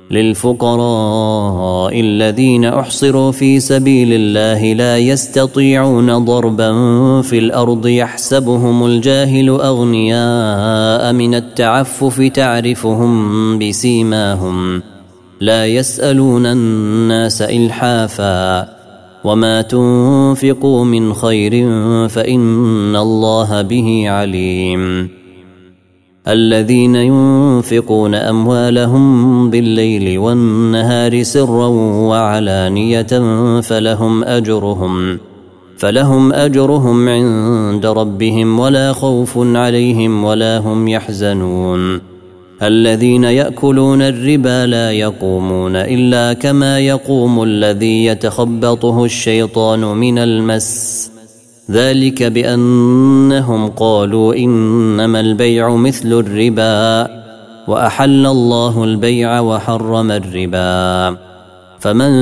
للفقراء الذين أحصروا في سبيل الله لا يستطيعون ضربا في الأرض يحسبهم الجاهل أغنياء من التعفف تعرفهم بسيماهم لا يسألون الناس إلحافا وما تنفقوا من خير فإن الله به عليم الذين ينفقون أموالهم بالليل والنهار سرا وعلانية فلهم أجرهم فلهم أجرهم عند ربهم ولا خوف عليهم ولا هم يحزنون الذين يأكلون الربا لا يقومون إلا كما يقوم الذي يتخبطه الشيطان من المس ذلك بأنهم قالوا إنما البيع مثل الربا وأحل الله البيع وحرم الربا فمن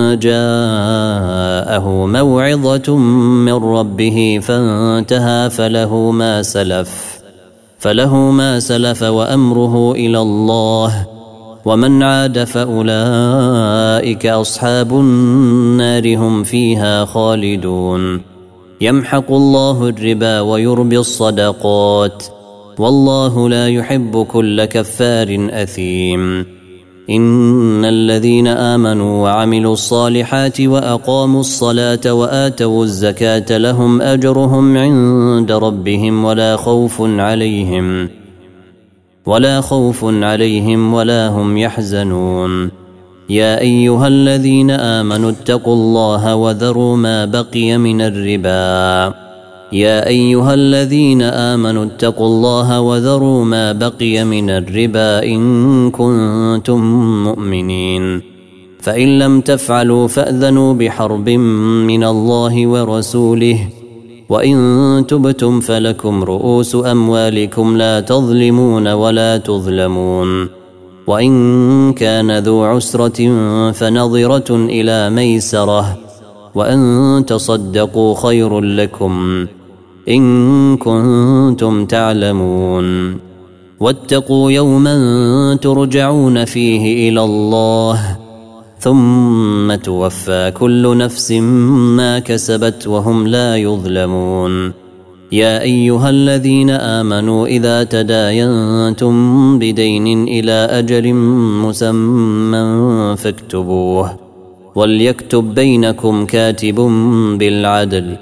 جاءه موعظة من ربه فانتهى فله ما سلف فله ما سلف وأمره إلى الله ومن عاد فأولئك أصحاب النار هم فيها خالدون يمحق الله الربا ويربي الصدقات والله لا يحب كل كفار أثيم إن الذين آمنوا وعملوا الصالحات وأقاموا الصلاة وآتوا الزكاة لهم أجرهم عند ربهم ولا خوف عليهم ولا خوف عليهم ولا هم يحزنون يا أيها الذين آمنوا اتقوا الله وذروا ما بقي من الربا يا أيها الذين آمنوا اتقوا الله وذروا ما بقي من الربا إن كنتم مؤمنين فإن لم تفعلوا فأذنوا بحرب من الله ورسوله وإن تبتم فلكم رؤوس أموالكم لا تظلمون ولا تظلمون وإن كان ذو عسرة فنظرة إلى ميسرة وأن تصدقوا خير لكم إن كنتم تعلمون واتقوا يوما ترجعون فيه إلى الله ثم توفى كل نفس ما كسبت وهم لا يظلمون يا أيها الذين آمنوا إذا تداينتم بدين إلى أجل مسمى فاكتبوه وليكتب بينكم كاتب بالعدل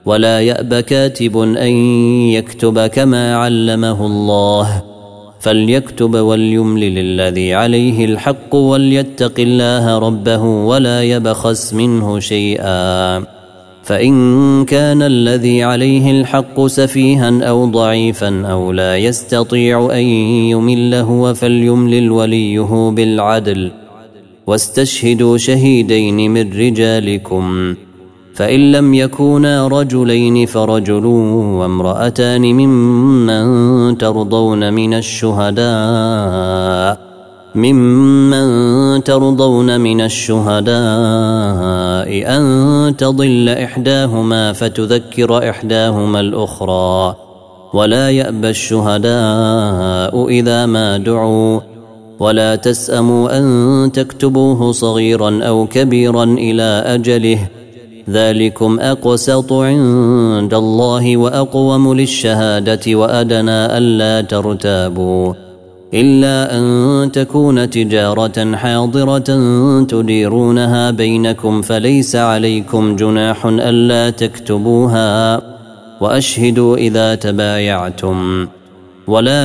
ولا يأب كاتب أن يكتب كما علمه الله فليكتب وليملل الذي عليه الحق وليتق الله ربه ولا يبخس منه شيئا فإن كان الذي عليه الحق سفيها أو ضعيفا أو لا يستطيع أن يمل هو فليملل وليه بالعدل واستشهدوا شهيدين من رجالكم فإن لم يكونا رجلين فرجل وامرأتان ممن ترضون من الشهداء ممن ترضون من الشهداء أن تضل إحداهما فتذكر إحداهما الأخرى ولا يأبى الشهداء إذا ما دعوا ولا تسأموا أن تكتبوه صغيرا أو كبيرا إلى أجله ذلكم أقسط عند الله وأقوم للشهادة وأدنى ألا ترتابوا إلا أن تكون تجارة حاضرة تديرونها بينكم فليس عليكم جناح ألا تكتبوها وأشهدوا إذا تبايعتم ولا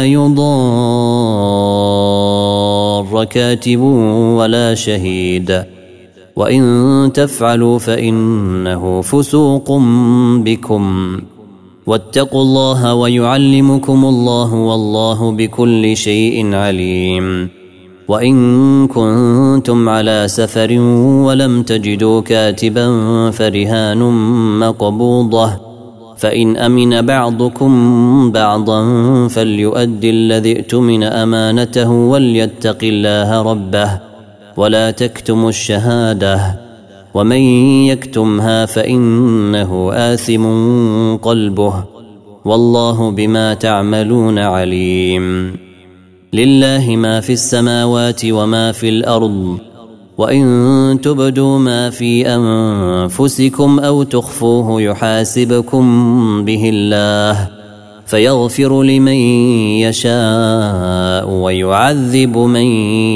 يضار كاتب ولا شهيد وإن تفعلوا فإنه فسوق بكم واتقوا الله ويعلمكم الله والله بكل شيء عليم وإن كنتم على سفر ولم تجدوا كاتبا فرهان مقبوضة فإن أمن بعضكم بعضا فليؤدي الذي ائتمن أمانته وليتق الله ربه ولا تكتموا الشهادة ومن يكتمها فإنه آثم قلبه والله بما تعملون عليم لله ما في السماوات وما في الأرض وإن تبدوا ما في أنفسكم أو تخفوه يحاسبكم به الله فيغفر لمن يشاء ويعذب من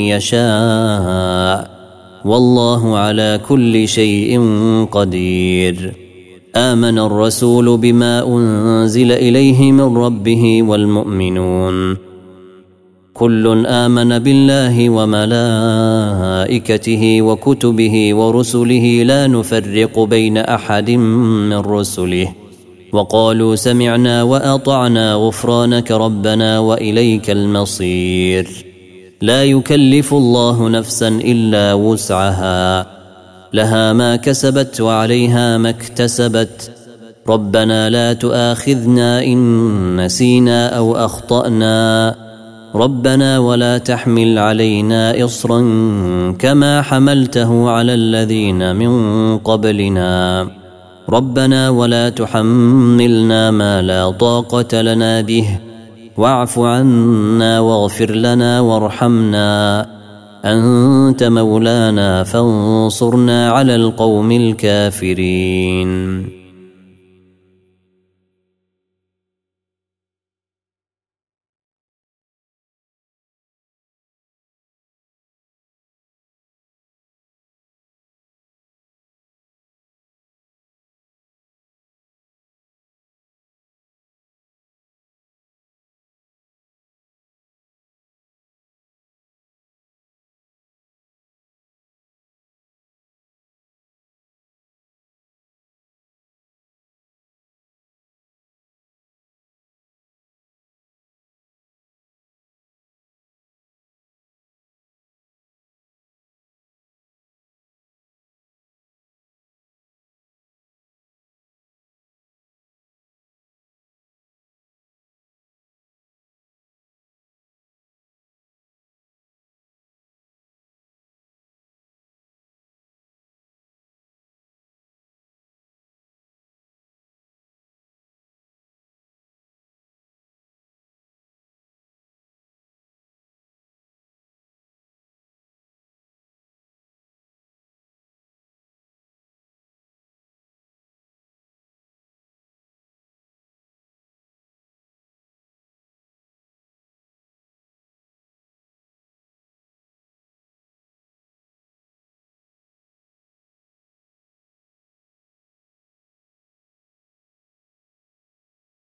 يشاء والله على كل شيء قدير آمن الرسول بما أنزل إليه من ربه والمؤمنون كل آمن بالله وملائكته وكتبه ورسله لا نفرق بين أحد من رسله وقالوا سمعنا وأطعنا غفرانك ربنا وإليك المصير لا يكلف الله نفسا إلا وسعها لها ما كسبت وعليها ما اكتسبت ربنا لا تؤاخذنا إن نسينا أو أخطأنا ربنا ولا تحمل علينا إصرا كما حملته على الذين من قبلنا ربنا ولا تحملنا ما لا طاقة لنا به واعف عنا واغفر لنا وارحمنا أنت مولانا فانصرنا على القوم الكافرين.